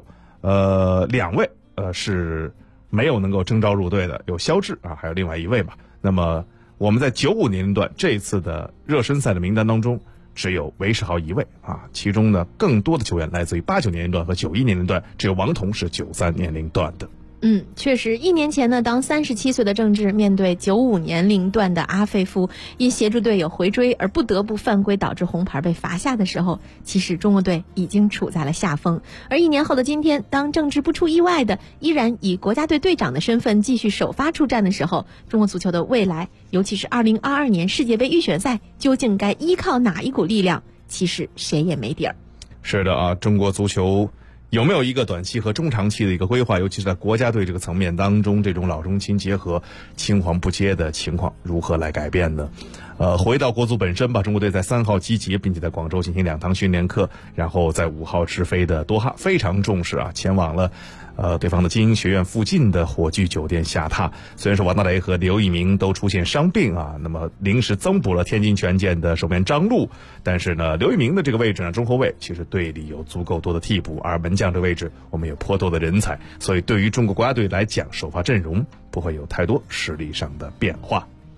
2位是没有能够征召入队的，有肖智啊，还有另外1位嘛。那么我们在95年龄段这一次的热身赛的名单当中，只有韦世豪1位啊，其中呢更多的球员来自于89年龄段和91年龄段，只有王彤是93年龄段的。 确实1年前呢，当37岁的郑智面对95年龄段的阿费夫，因协助队友回追而不得不犯规导致红牌被罚下的时候，其实中国队已经处在了下风。而1年后的今天，当郑智不出意外的依然以国家队队长的身份继续首发出战的时候，中国足球的未来，尤其是2022年世界杯预选赛，究竟该依靠哪一股力量，其实谁也没底儿。 是的啊，中国足球有没有一个短期和中长期的一个规划？尤其是在国家队这个层面当中，这种老中青结合、青黄不接的情况如何来改变呢？回到国足本身吧，中国队在3号集结，并且在广州进行2堂训练课，然后在5号直飞的多哈，非常重视啊，前往了对方的精英学院附近的火炬酒店下榻。虽然说王大雷和刘一鸣都出现伤病啊，那么临时增补了天津权健的守门张路，但是呢，刘一鸣的这个位置呢，中后卫其实队里有足够多的替补，而门将这个位置我们有颇多的人才，所以对于中国国家队来讲，首发阵容不会有太多实力上的变化。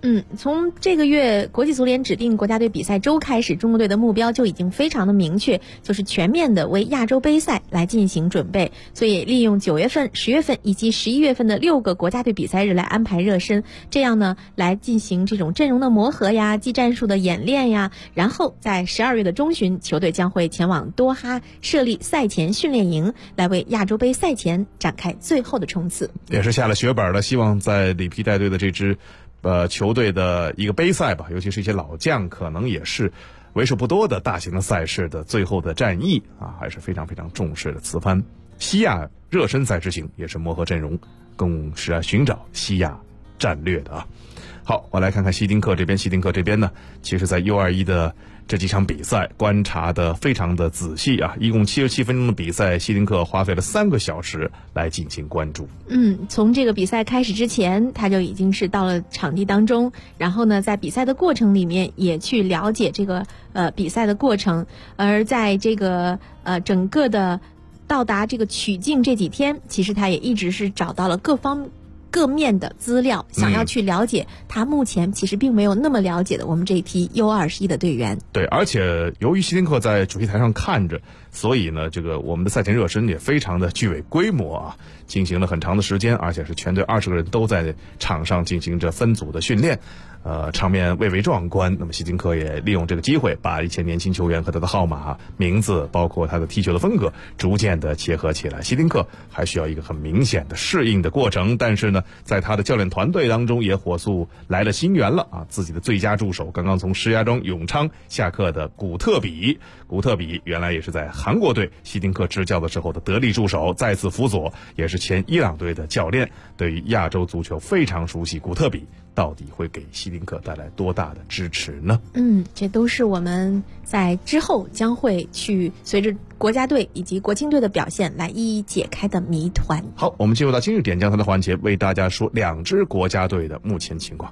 从这个月国际足联指定国家队比赛周开始，中国队的目标就已经非常的明确，就是全面的为亚洲杯赛来进行准备。所以利用9月份、10月份以及11月份的6个国家队比赛日来安排热身，这样呢来进行这种阵容的磨合呀、技战术的演练呀，然后在12月的中旬，球队将会前往多哈设立赛前训练营，来为亚洲杯赛前展开最后的冲刺。 也是下了血本了，希望在里皮带队的这支球队的一个杯赛吧，尤其是一些老将，可能也是为数不多的大型的赛事的最后的战役啊，还是非常非常重视的。此番西亚热身赛之行也是磨合阵容，更是寻找西亚战略的啊。好，我来看看希丁克这边。希丁克这边呢，其实在 U21 的这几场比赛观察的非常的仔细啊，一共77分钟的比赛，希丁克花费了3个小时来进行关注。 从这个比赛开始之前，他就已经是到了场地当中，然后呢，在比赛的过程里面也去了解这个比赛的过程，而在这个整个的到达这个曲靖这几天，其实他也一直是找到了各面的资料，想要去了解他目前其实并没有那么了解的我们这一批 U21 的队员。 对，而且由于希丁克在主席台上看着，所以呢，这个我们的赛前热身也非常的具备规模啊，进行了很长的时间，而且是全队20个人都在场上进行着分组的训练。场面蔚为壮观。那么希丁克也利用这个机会，把一些年轻球员和他的号码、名字，包括他的踢球的风格，逐渐的结合起来。希丁克还需要一个很明显的适应的过程，但是呢，在他的教练团队当中也火速来了新援了啊！自己的最佳助手，刚刚从石家庄永昌下课的古特比原来也是在韩国队希丁克执教的时候的得力助手，再次辅佐，也是前伊朗队的教练，对于亚洲足球非常熟悉。古特比到底会给希丁克带来多大的支持呢？ 这都是我们在之后将会去随着国家队以及国青队的表现来一一解开的谜团。 好，我们进入到今日点将它的环节，为大家说2支国家队的目前情况。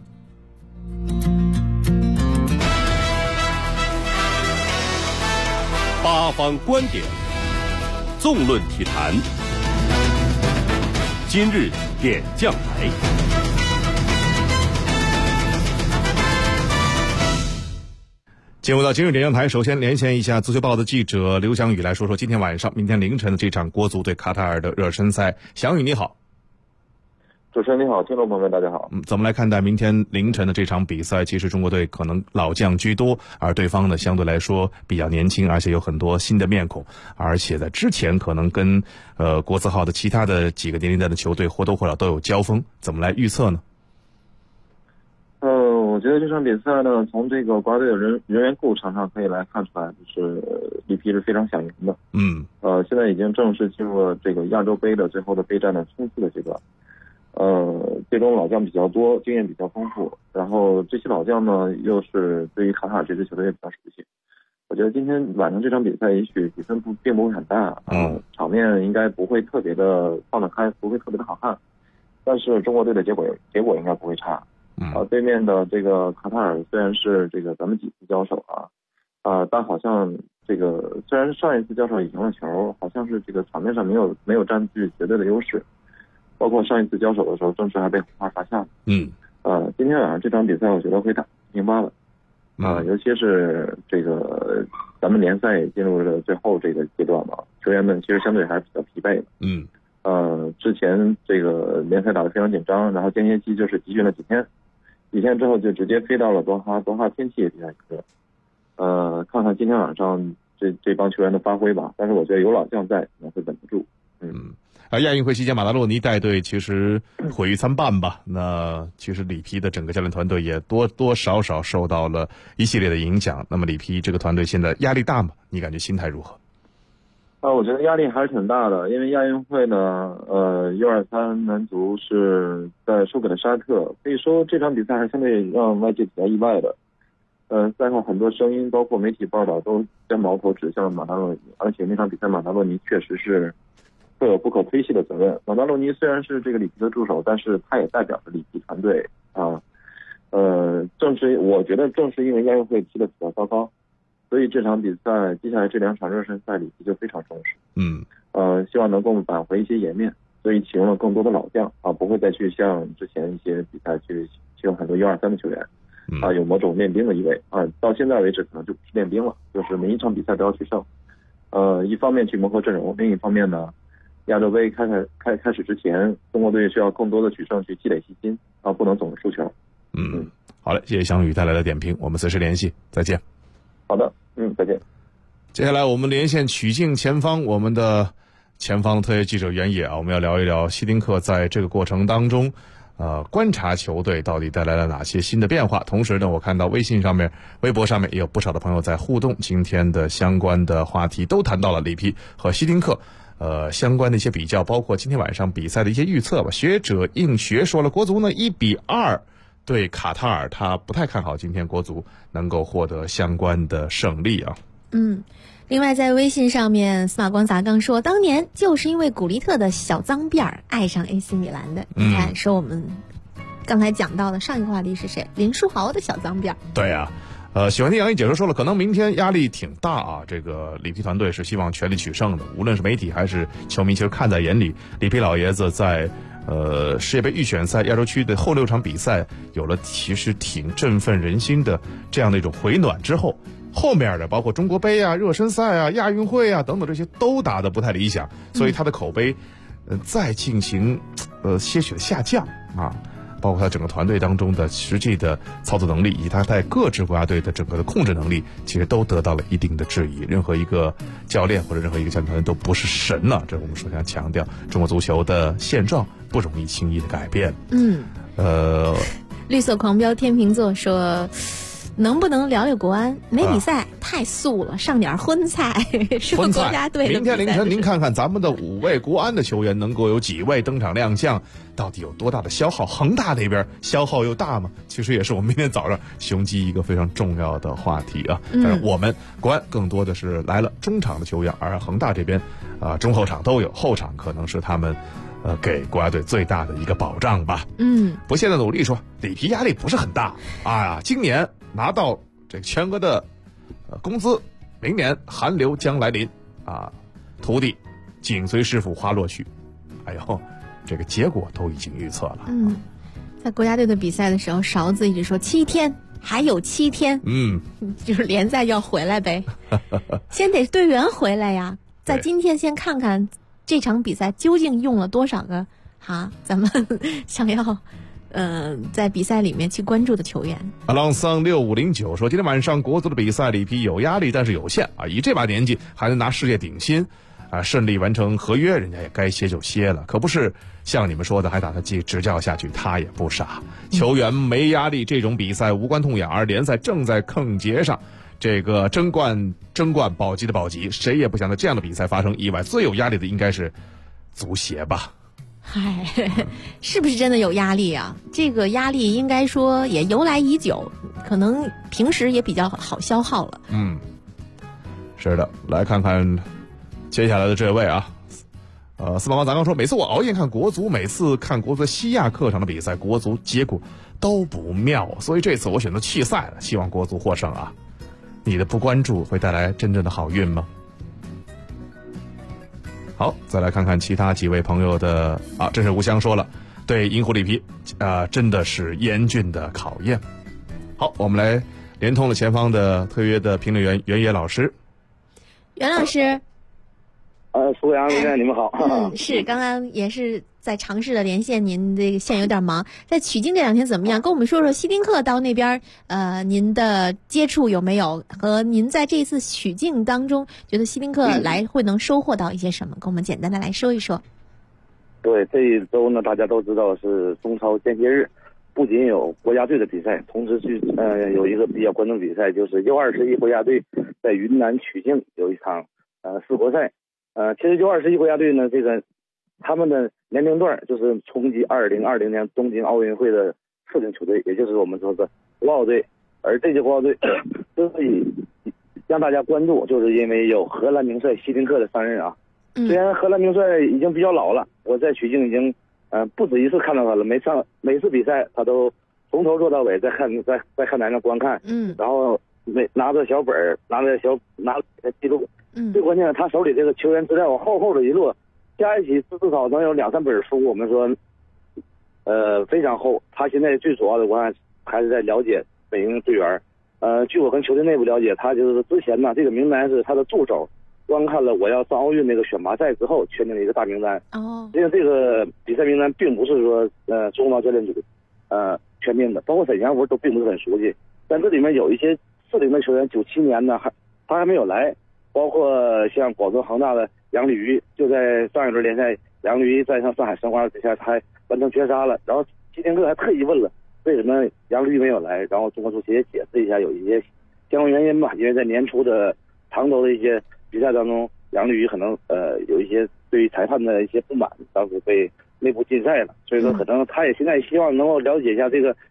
八方观点，纵论体坛，今日点将台。 进入到今日点将台，首先连线一下足球报的记者刘翔宇，来说说今天晚上、明天凌晨的这场国足对卡塔尔的热身赛。翔宇你好。 主持人你好，听众朋友们大家好。 怎么来看待明天凌晨的这场比赛？其实中国队可能老将居多，而对方呢相对来说比较年轻，而且有很多新的面孔，而且在之前可能跟国字号的其他的几个年龄段的球队或多或少都有交锋，怎么来预测呢？ 我觉得这场比赛呢，从这个国家队的人员构成上可以来看出来，就是里皮是非常想赢的。现在已经正式进入了这个亚洲杯的最后的备战的冲刺的阶段。最终老将比较多，经验比较丰富，然后这些老将呢又是对于卡塔尔这支球队也比较熟悉。我觉得今天晚上这场比赛也许比分并不会很大，场面应该不会特别的放得开，不会特别的好看，但是中国队的结果应该不会差。对面的这个卡塔尔虽然是这个咱们几次交手但好像这个虽然上一次交手赢了球，好像是这个场面上没有占据绝对的优势，包括上一次交手的时候，郑智还被红牌罚下。今天晚上这场比赛我觉得会打0-8了。尤其是这个咱们联赛也进入了最后这个阶段嘛，球员们其实相对还是比较疲惫的。之前这个联赛打得非常紧张，然后间歇期就是集训了几天之后就直接飞到了多哈天气也比较热。看看今天晚上这帮球员的发挥吧，但是我觉得有老将在可能会稳不住。 亚运会期间马达洛尼带队其实毁誉参半吧，那其实里皮的整个教练团队也多多少少受到了一系列的影响。那么里皮这个团队现在压力大吗？你感觉心态如何？ 我觉得压力还是挺大的，因为亚运会呢，U23男足是在输给了沙特，可以说这场比赛还相对让外界比较意外的。赛后很多声音，包括媒体报道，都将矛头指向了马达洛尼，而且那场比赛马达洛尼确实是会有不可推卸的责任。马达洛尼虽然是这个里皮的助手，但是他也代表着里皮团队我觉得正是因为亚运会踢得比较糟糕，所以这场比赛接下来这2场热身赛里皮就非常重视。希望能够挽回一些颜面，所以启用了更多的老将不会再去像之前一些比赛去其中很多U23的球员有某种练兵的意味到现在为止可能就不是练兵了，就是每一场比赛都要取胜。一方面去磨合阵容，另一方面呢，亚洲杯开始之前，中国队需要更多的取胜去积累信心不能总是输球。 好嘞，谢谢翔宇带来的点评，我们随时联系，再见。 好的，再见。 接下来我们连线曲靖前方，我们的前方特约记者袁野我们要聊一聊希丁克在这个过程当中观察球队到底带来了哪些新的变化。同时呢，我看到微博上面也有不少的朋友在互动，今天的相关的话题都谈到了里皮和希丁克相关的一些比较，包括今天晚上比赛的一些预测吧。学者应学说了，国足呢1-2对卡塔尔，他不太看好今天国足能够获得相关的胜利啊。 另外在微信上面，司马光砸缸说，当年就是因为古利特的小脏辫儿爱上 AC 米兰的。你看，说我们刚才讲到的上一个话题是谁？林书豪的小脏辫儿。 对啊。喜欢听杨毅解说了，可能明天压力挺大啊。这个里皮团队是希望全力取胜的，无论是媒体还是球迷，其实看在眼里。里皮老爷子在世界杯预选赛亚洲区的后6场比赛有了其实挺振奋人心的这样的一种回暖之后，后面的包括中国杯啊、热身赛啊、亚运会啊等等这些都打得不太理想，所以他的口碑再进行些许的下降啊。包括他整个团队当中的实际的操作能力，以及他在各支国家队的整个的控制能力，其实都得到了一定的质疑。任何一个教练或者任何一个教练团队都不是神了，这我们首先强调，中国足球的现状不容易轻易的改变。 绿色狂飙天秤座说，能不能聊聊国安？没比赛太素了，上点荤菜。说国家队明天凌晨您看看咱们的5位国安的球员能够有几位登场亮相，到底有多大的消耗？恒大那边消耗又大吗？其实也是我们明天早上雄鸡一个非常重要的话题啊。但是我们国安更多的是来了中场的球员，而恒大这边中后场都有，后场可能是他们给国家队最大的一个保障吧。不懈的努力说，里皮压力不是很大今年拿到这个全额的工资，明年寒流将来临徒弟紧随师傅花落去。这个结果都已经预测了。 在国家队的比赛的时候，勺子一直说7天，还有7天，就是联赛要回来呗，先得队员回来呀。在今天先看看这场比赛究竟用了多少个咱们想要在比赛里面去关注的球员。 阿朗桑6509说，今天晚上国足的比赛里皮有压力，但是有限以这把年纪还能拿世界顶薪顺利完成合约，人家也该歇就歇了，可不是像你们说的还打他执教下去，他也不傻。球员没压力，这种比赛无关痛痒，而联赛正在坑节上，这个争冠保级的保级，谁也不想在这样的比赛发生意外。最有压力的应该是足协吧。 是不是真的有压力啊？这个压力应该说也由来已久，可能平时也比较好消耗了。 是的，来看看接下来的这位司马光咱刚说，每次我熬夜看国足，每次看国足在西亚客场的比赛，国足结果都不妙，所以这次我选择弃赛了，希望国足获胜你的不关注会带来真正的好运吗？好，再来看看其他几位朋友的这是吴香说了，对银狐里皮真的是严峻的考验。好，我们来连通了前方的特约的评论员袁野老师。 袁老师， 苏阳主任，你们好。 是刚刚也是在尝试的连线您，这个线有点忙。在曲靖这2天怎么样？跟我们说说希丁克到那边您的接触有没有？和您在这次曲靖当中，觉得希丁克来会能收获到一些什么？跟我们简单的来说一说。 对，这一周呢，大家都知道是中超间歇日，不仅有国家队的比赛，同时有一个比较关注比赛，就是 U21国家队在云南曲靖有一场4国赛。其实 U21国家队呢，这个他们的年龄段就是冲击2020年东京奥运会的次名球队，也就是我们说的国奥队。而这支国奥队之所以让大家关注，就是因为有荷兰名帅希丁克的上任虽然荷兰名帅已经比较老了，我在曲靖已经不止一次看到他了，每次比赛他都从头做到尾在看台上观看，然后拿着小本拿着记录。最关键的，他手里这个球员资料厚厚的一摞，加一起至少能有2-3本书。我们说非常厚。他现在最主要的我还是在了解北京队员。据我跟球队内部了解，他就是之前呢，这个名单是他的助手观看了我要上奥运那个选拔赛之后圈定的一个大名单。因为这个比赛名单并不是说中高教练组圈定的，包括沈祥福都并不是很熟悉。但这里面有一些40的球员，97年呢他还没有来，包括像广州恒大的杨鲤鱼，就在上一轮联赛，杨鲤鱼在上海申花比赛他还完成绝杀了。然后希丁克还特意问了为什么杨鲤鱼没有来，然后中国足协也解释一下有一些相关原因吧，因为在年初的常州的一些比赛当中，杨鲤鱼可能有一些对于裁判的一些不满，当时被内部禁赛了。所以说可能他也现在希望能够了解一下这个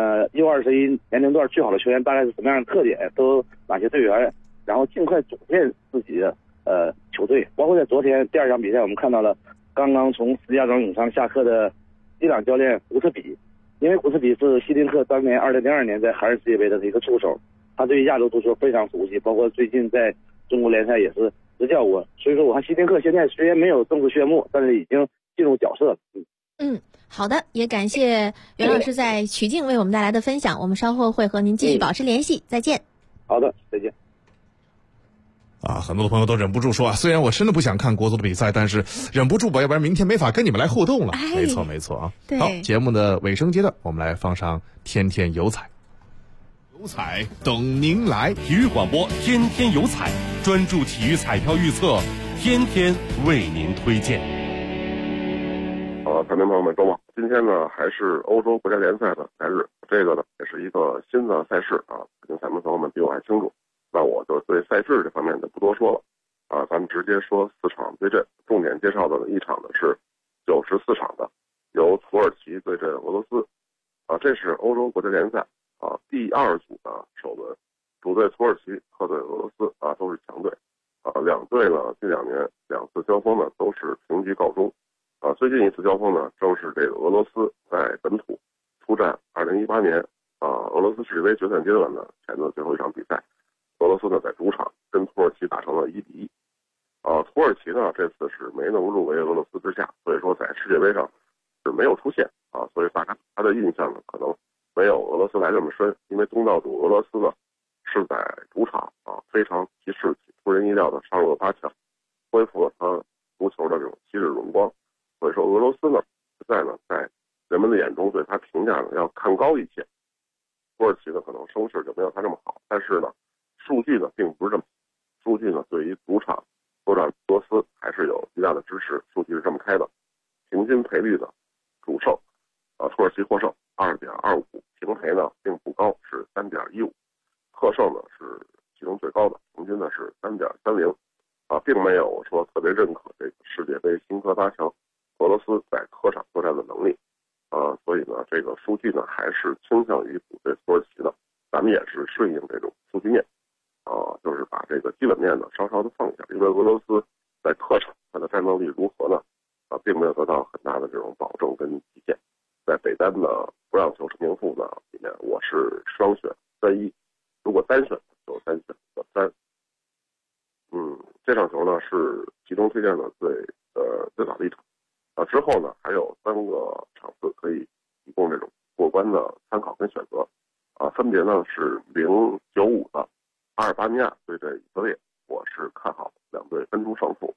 U21年龄段最好的球员大概是什么样的特点，都哪些队员，然后尽快组建自己的球队。包括在昨天第2场比赛，我们看到了刚刚从石家庄永昌下课的伊朗教练古特比，因为古特比是希丁克当年2002年在韩日世界杯的一个助手，他对亚洲足球非常熟悉，包括最近在中国联赛也是执教过。所以说我看希丁克现在虽然没有正式宣布，但是已经进入角色了。 好的，也感谢袁老师在曲靖为我们带来的分享，我们稍后会和您继续保持联系，再见。 好的，再见。 很多的朋友都忍不住说虽然我真的不想看国足的比赛，但是忍不住吧，要不然明天没法跟你们来互动了。没错啊。好，节目的尾声阶段，我们来放上天天有彩。 有彩等您来，体育广播天天有彩，专注体育彩票预测，天天为您推荐。 彩民朋友们，周末今天呢还是欧洲国家联赛的赛日，这个呢也是一个新的赛事啊，可能彩民朋友们比我还清楚，那我就对赛制这方面就不多说了咱们直接说4场对阵，重点介绍的一场呢是94场的，由土耳其对阵俄罗斯这是欧洲国家联赛第2组的首轮，主队土耳其，客队俄罗斯都是强队两队呢近2年2次交锋呢都是平局告终最近一次交锋呢正是这个俄罗斯在本土出战2018年俄罗斯世界杯决赛阶段的前的最后一场比赛，俄罗斯呢在主场跟土耳其打成了1-1土耳其呢这次是没能入围俄罗斯之下，所以说在世界杯上是没有出现所以大家他的印象呢可能没有俄罗斯来这么深，因为东道主俄罗斯呢是在主场非常其士气，出人意料的杀入了8强，恢复了他足球的这种昔日荣光。所以说俄罗斯呢现在呢在人们的眼中对他评价呢要看高一些，土耳其呢可能声势就没有他这么好，但是呢数据呢并不是这么好，数据呢对于主场作战俄罗斯还是有极大的支持，数据是这么开的，平均赔率的主胜土耳其获胜 2.25， 平赔呢并不高，是 3.15， 客胜呢是其中最高的，平均呢是 3.30并没有说特别认可这个世界杯新科8强俄罗斯在客场作战的能力所以呢这个数据呢还是倾向于主队土耳其的，咱们也是顺应这种数据面就是把这个基本面呢稍稍的放下，因为俄罗斯在客场它的战斗力如何呢并没有得到很大的这种保证跟体现。在北单的不让球成名负呢里面，我是双选3-1，如果单选就3选3。这场球呢是其中推荐的最早的一场之后呢还有3个场次可以提供这种过关的参考跟选择分别呢是0-9-5的阿尔巴尼亚对阵以色列，我是看好两队分出胜负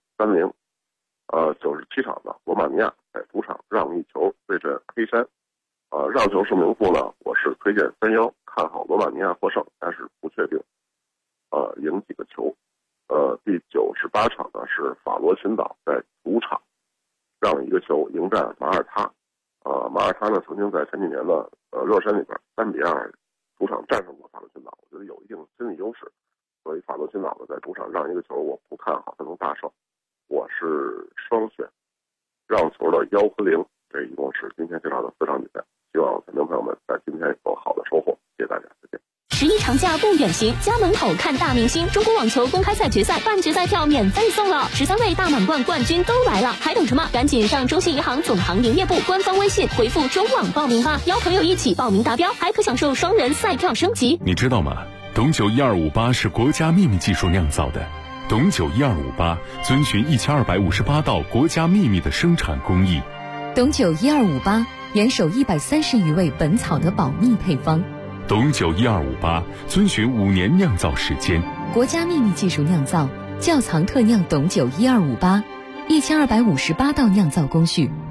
3-0。97场的罗马尼亚在主场让1球对阵黑山让球胜名负呢我是推荐3-1，看好罗马尼亚获胜，但是不确定赢几个球。第98场呢是法罗群岛在主场让1个球迎战马耳他马耳他呢曾经在前几年的热身里边3-2主场战胜过法罗群岛，我觉得有一定心理优势，所以法罗群岛呢在主场让1个球我不看好他能大胜，我是双选让球的1和0。这一共是今天介绍的4场比赛，希望彩民朋友们在今天有好的收获，谢谢大家，再见。 11长假不远行，家门口看大明星。中国网球公开赛决赛半决赛票免费送了，13位大满贯冠军都来了，还等什么？赶紧上中信银行总行营业部官方微信回复中网报名吧，邀朋友一起报名达标，还可享受双人赛票升级。 你知道吗？董酒1258是国家秘密技术酿造的，董酒1258遵循1258道国家秘密的生产工艺。 董酒1258 严守130余味本草的保密配方。 董酒1258遵循5年酿造时间， 国家秘密技术酿造，窖藏特酿董酒1258，1258道酿造工序。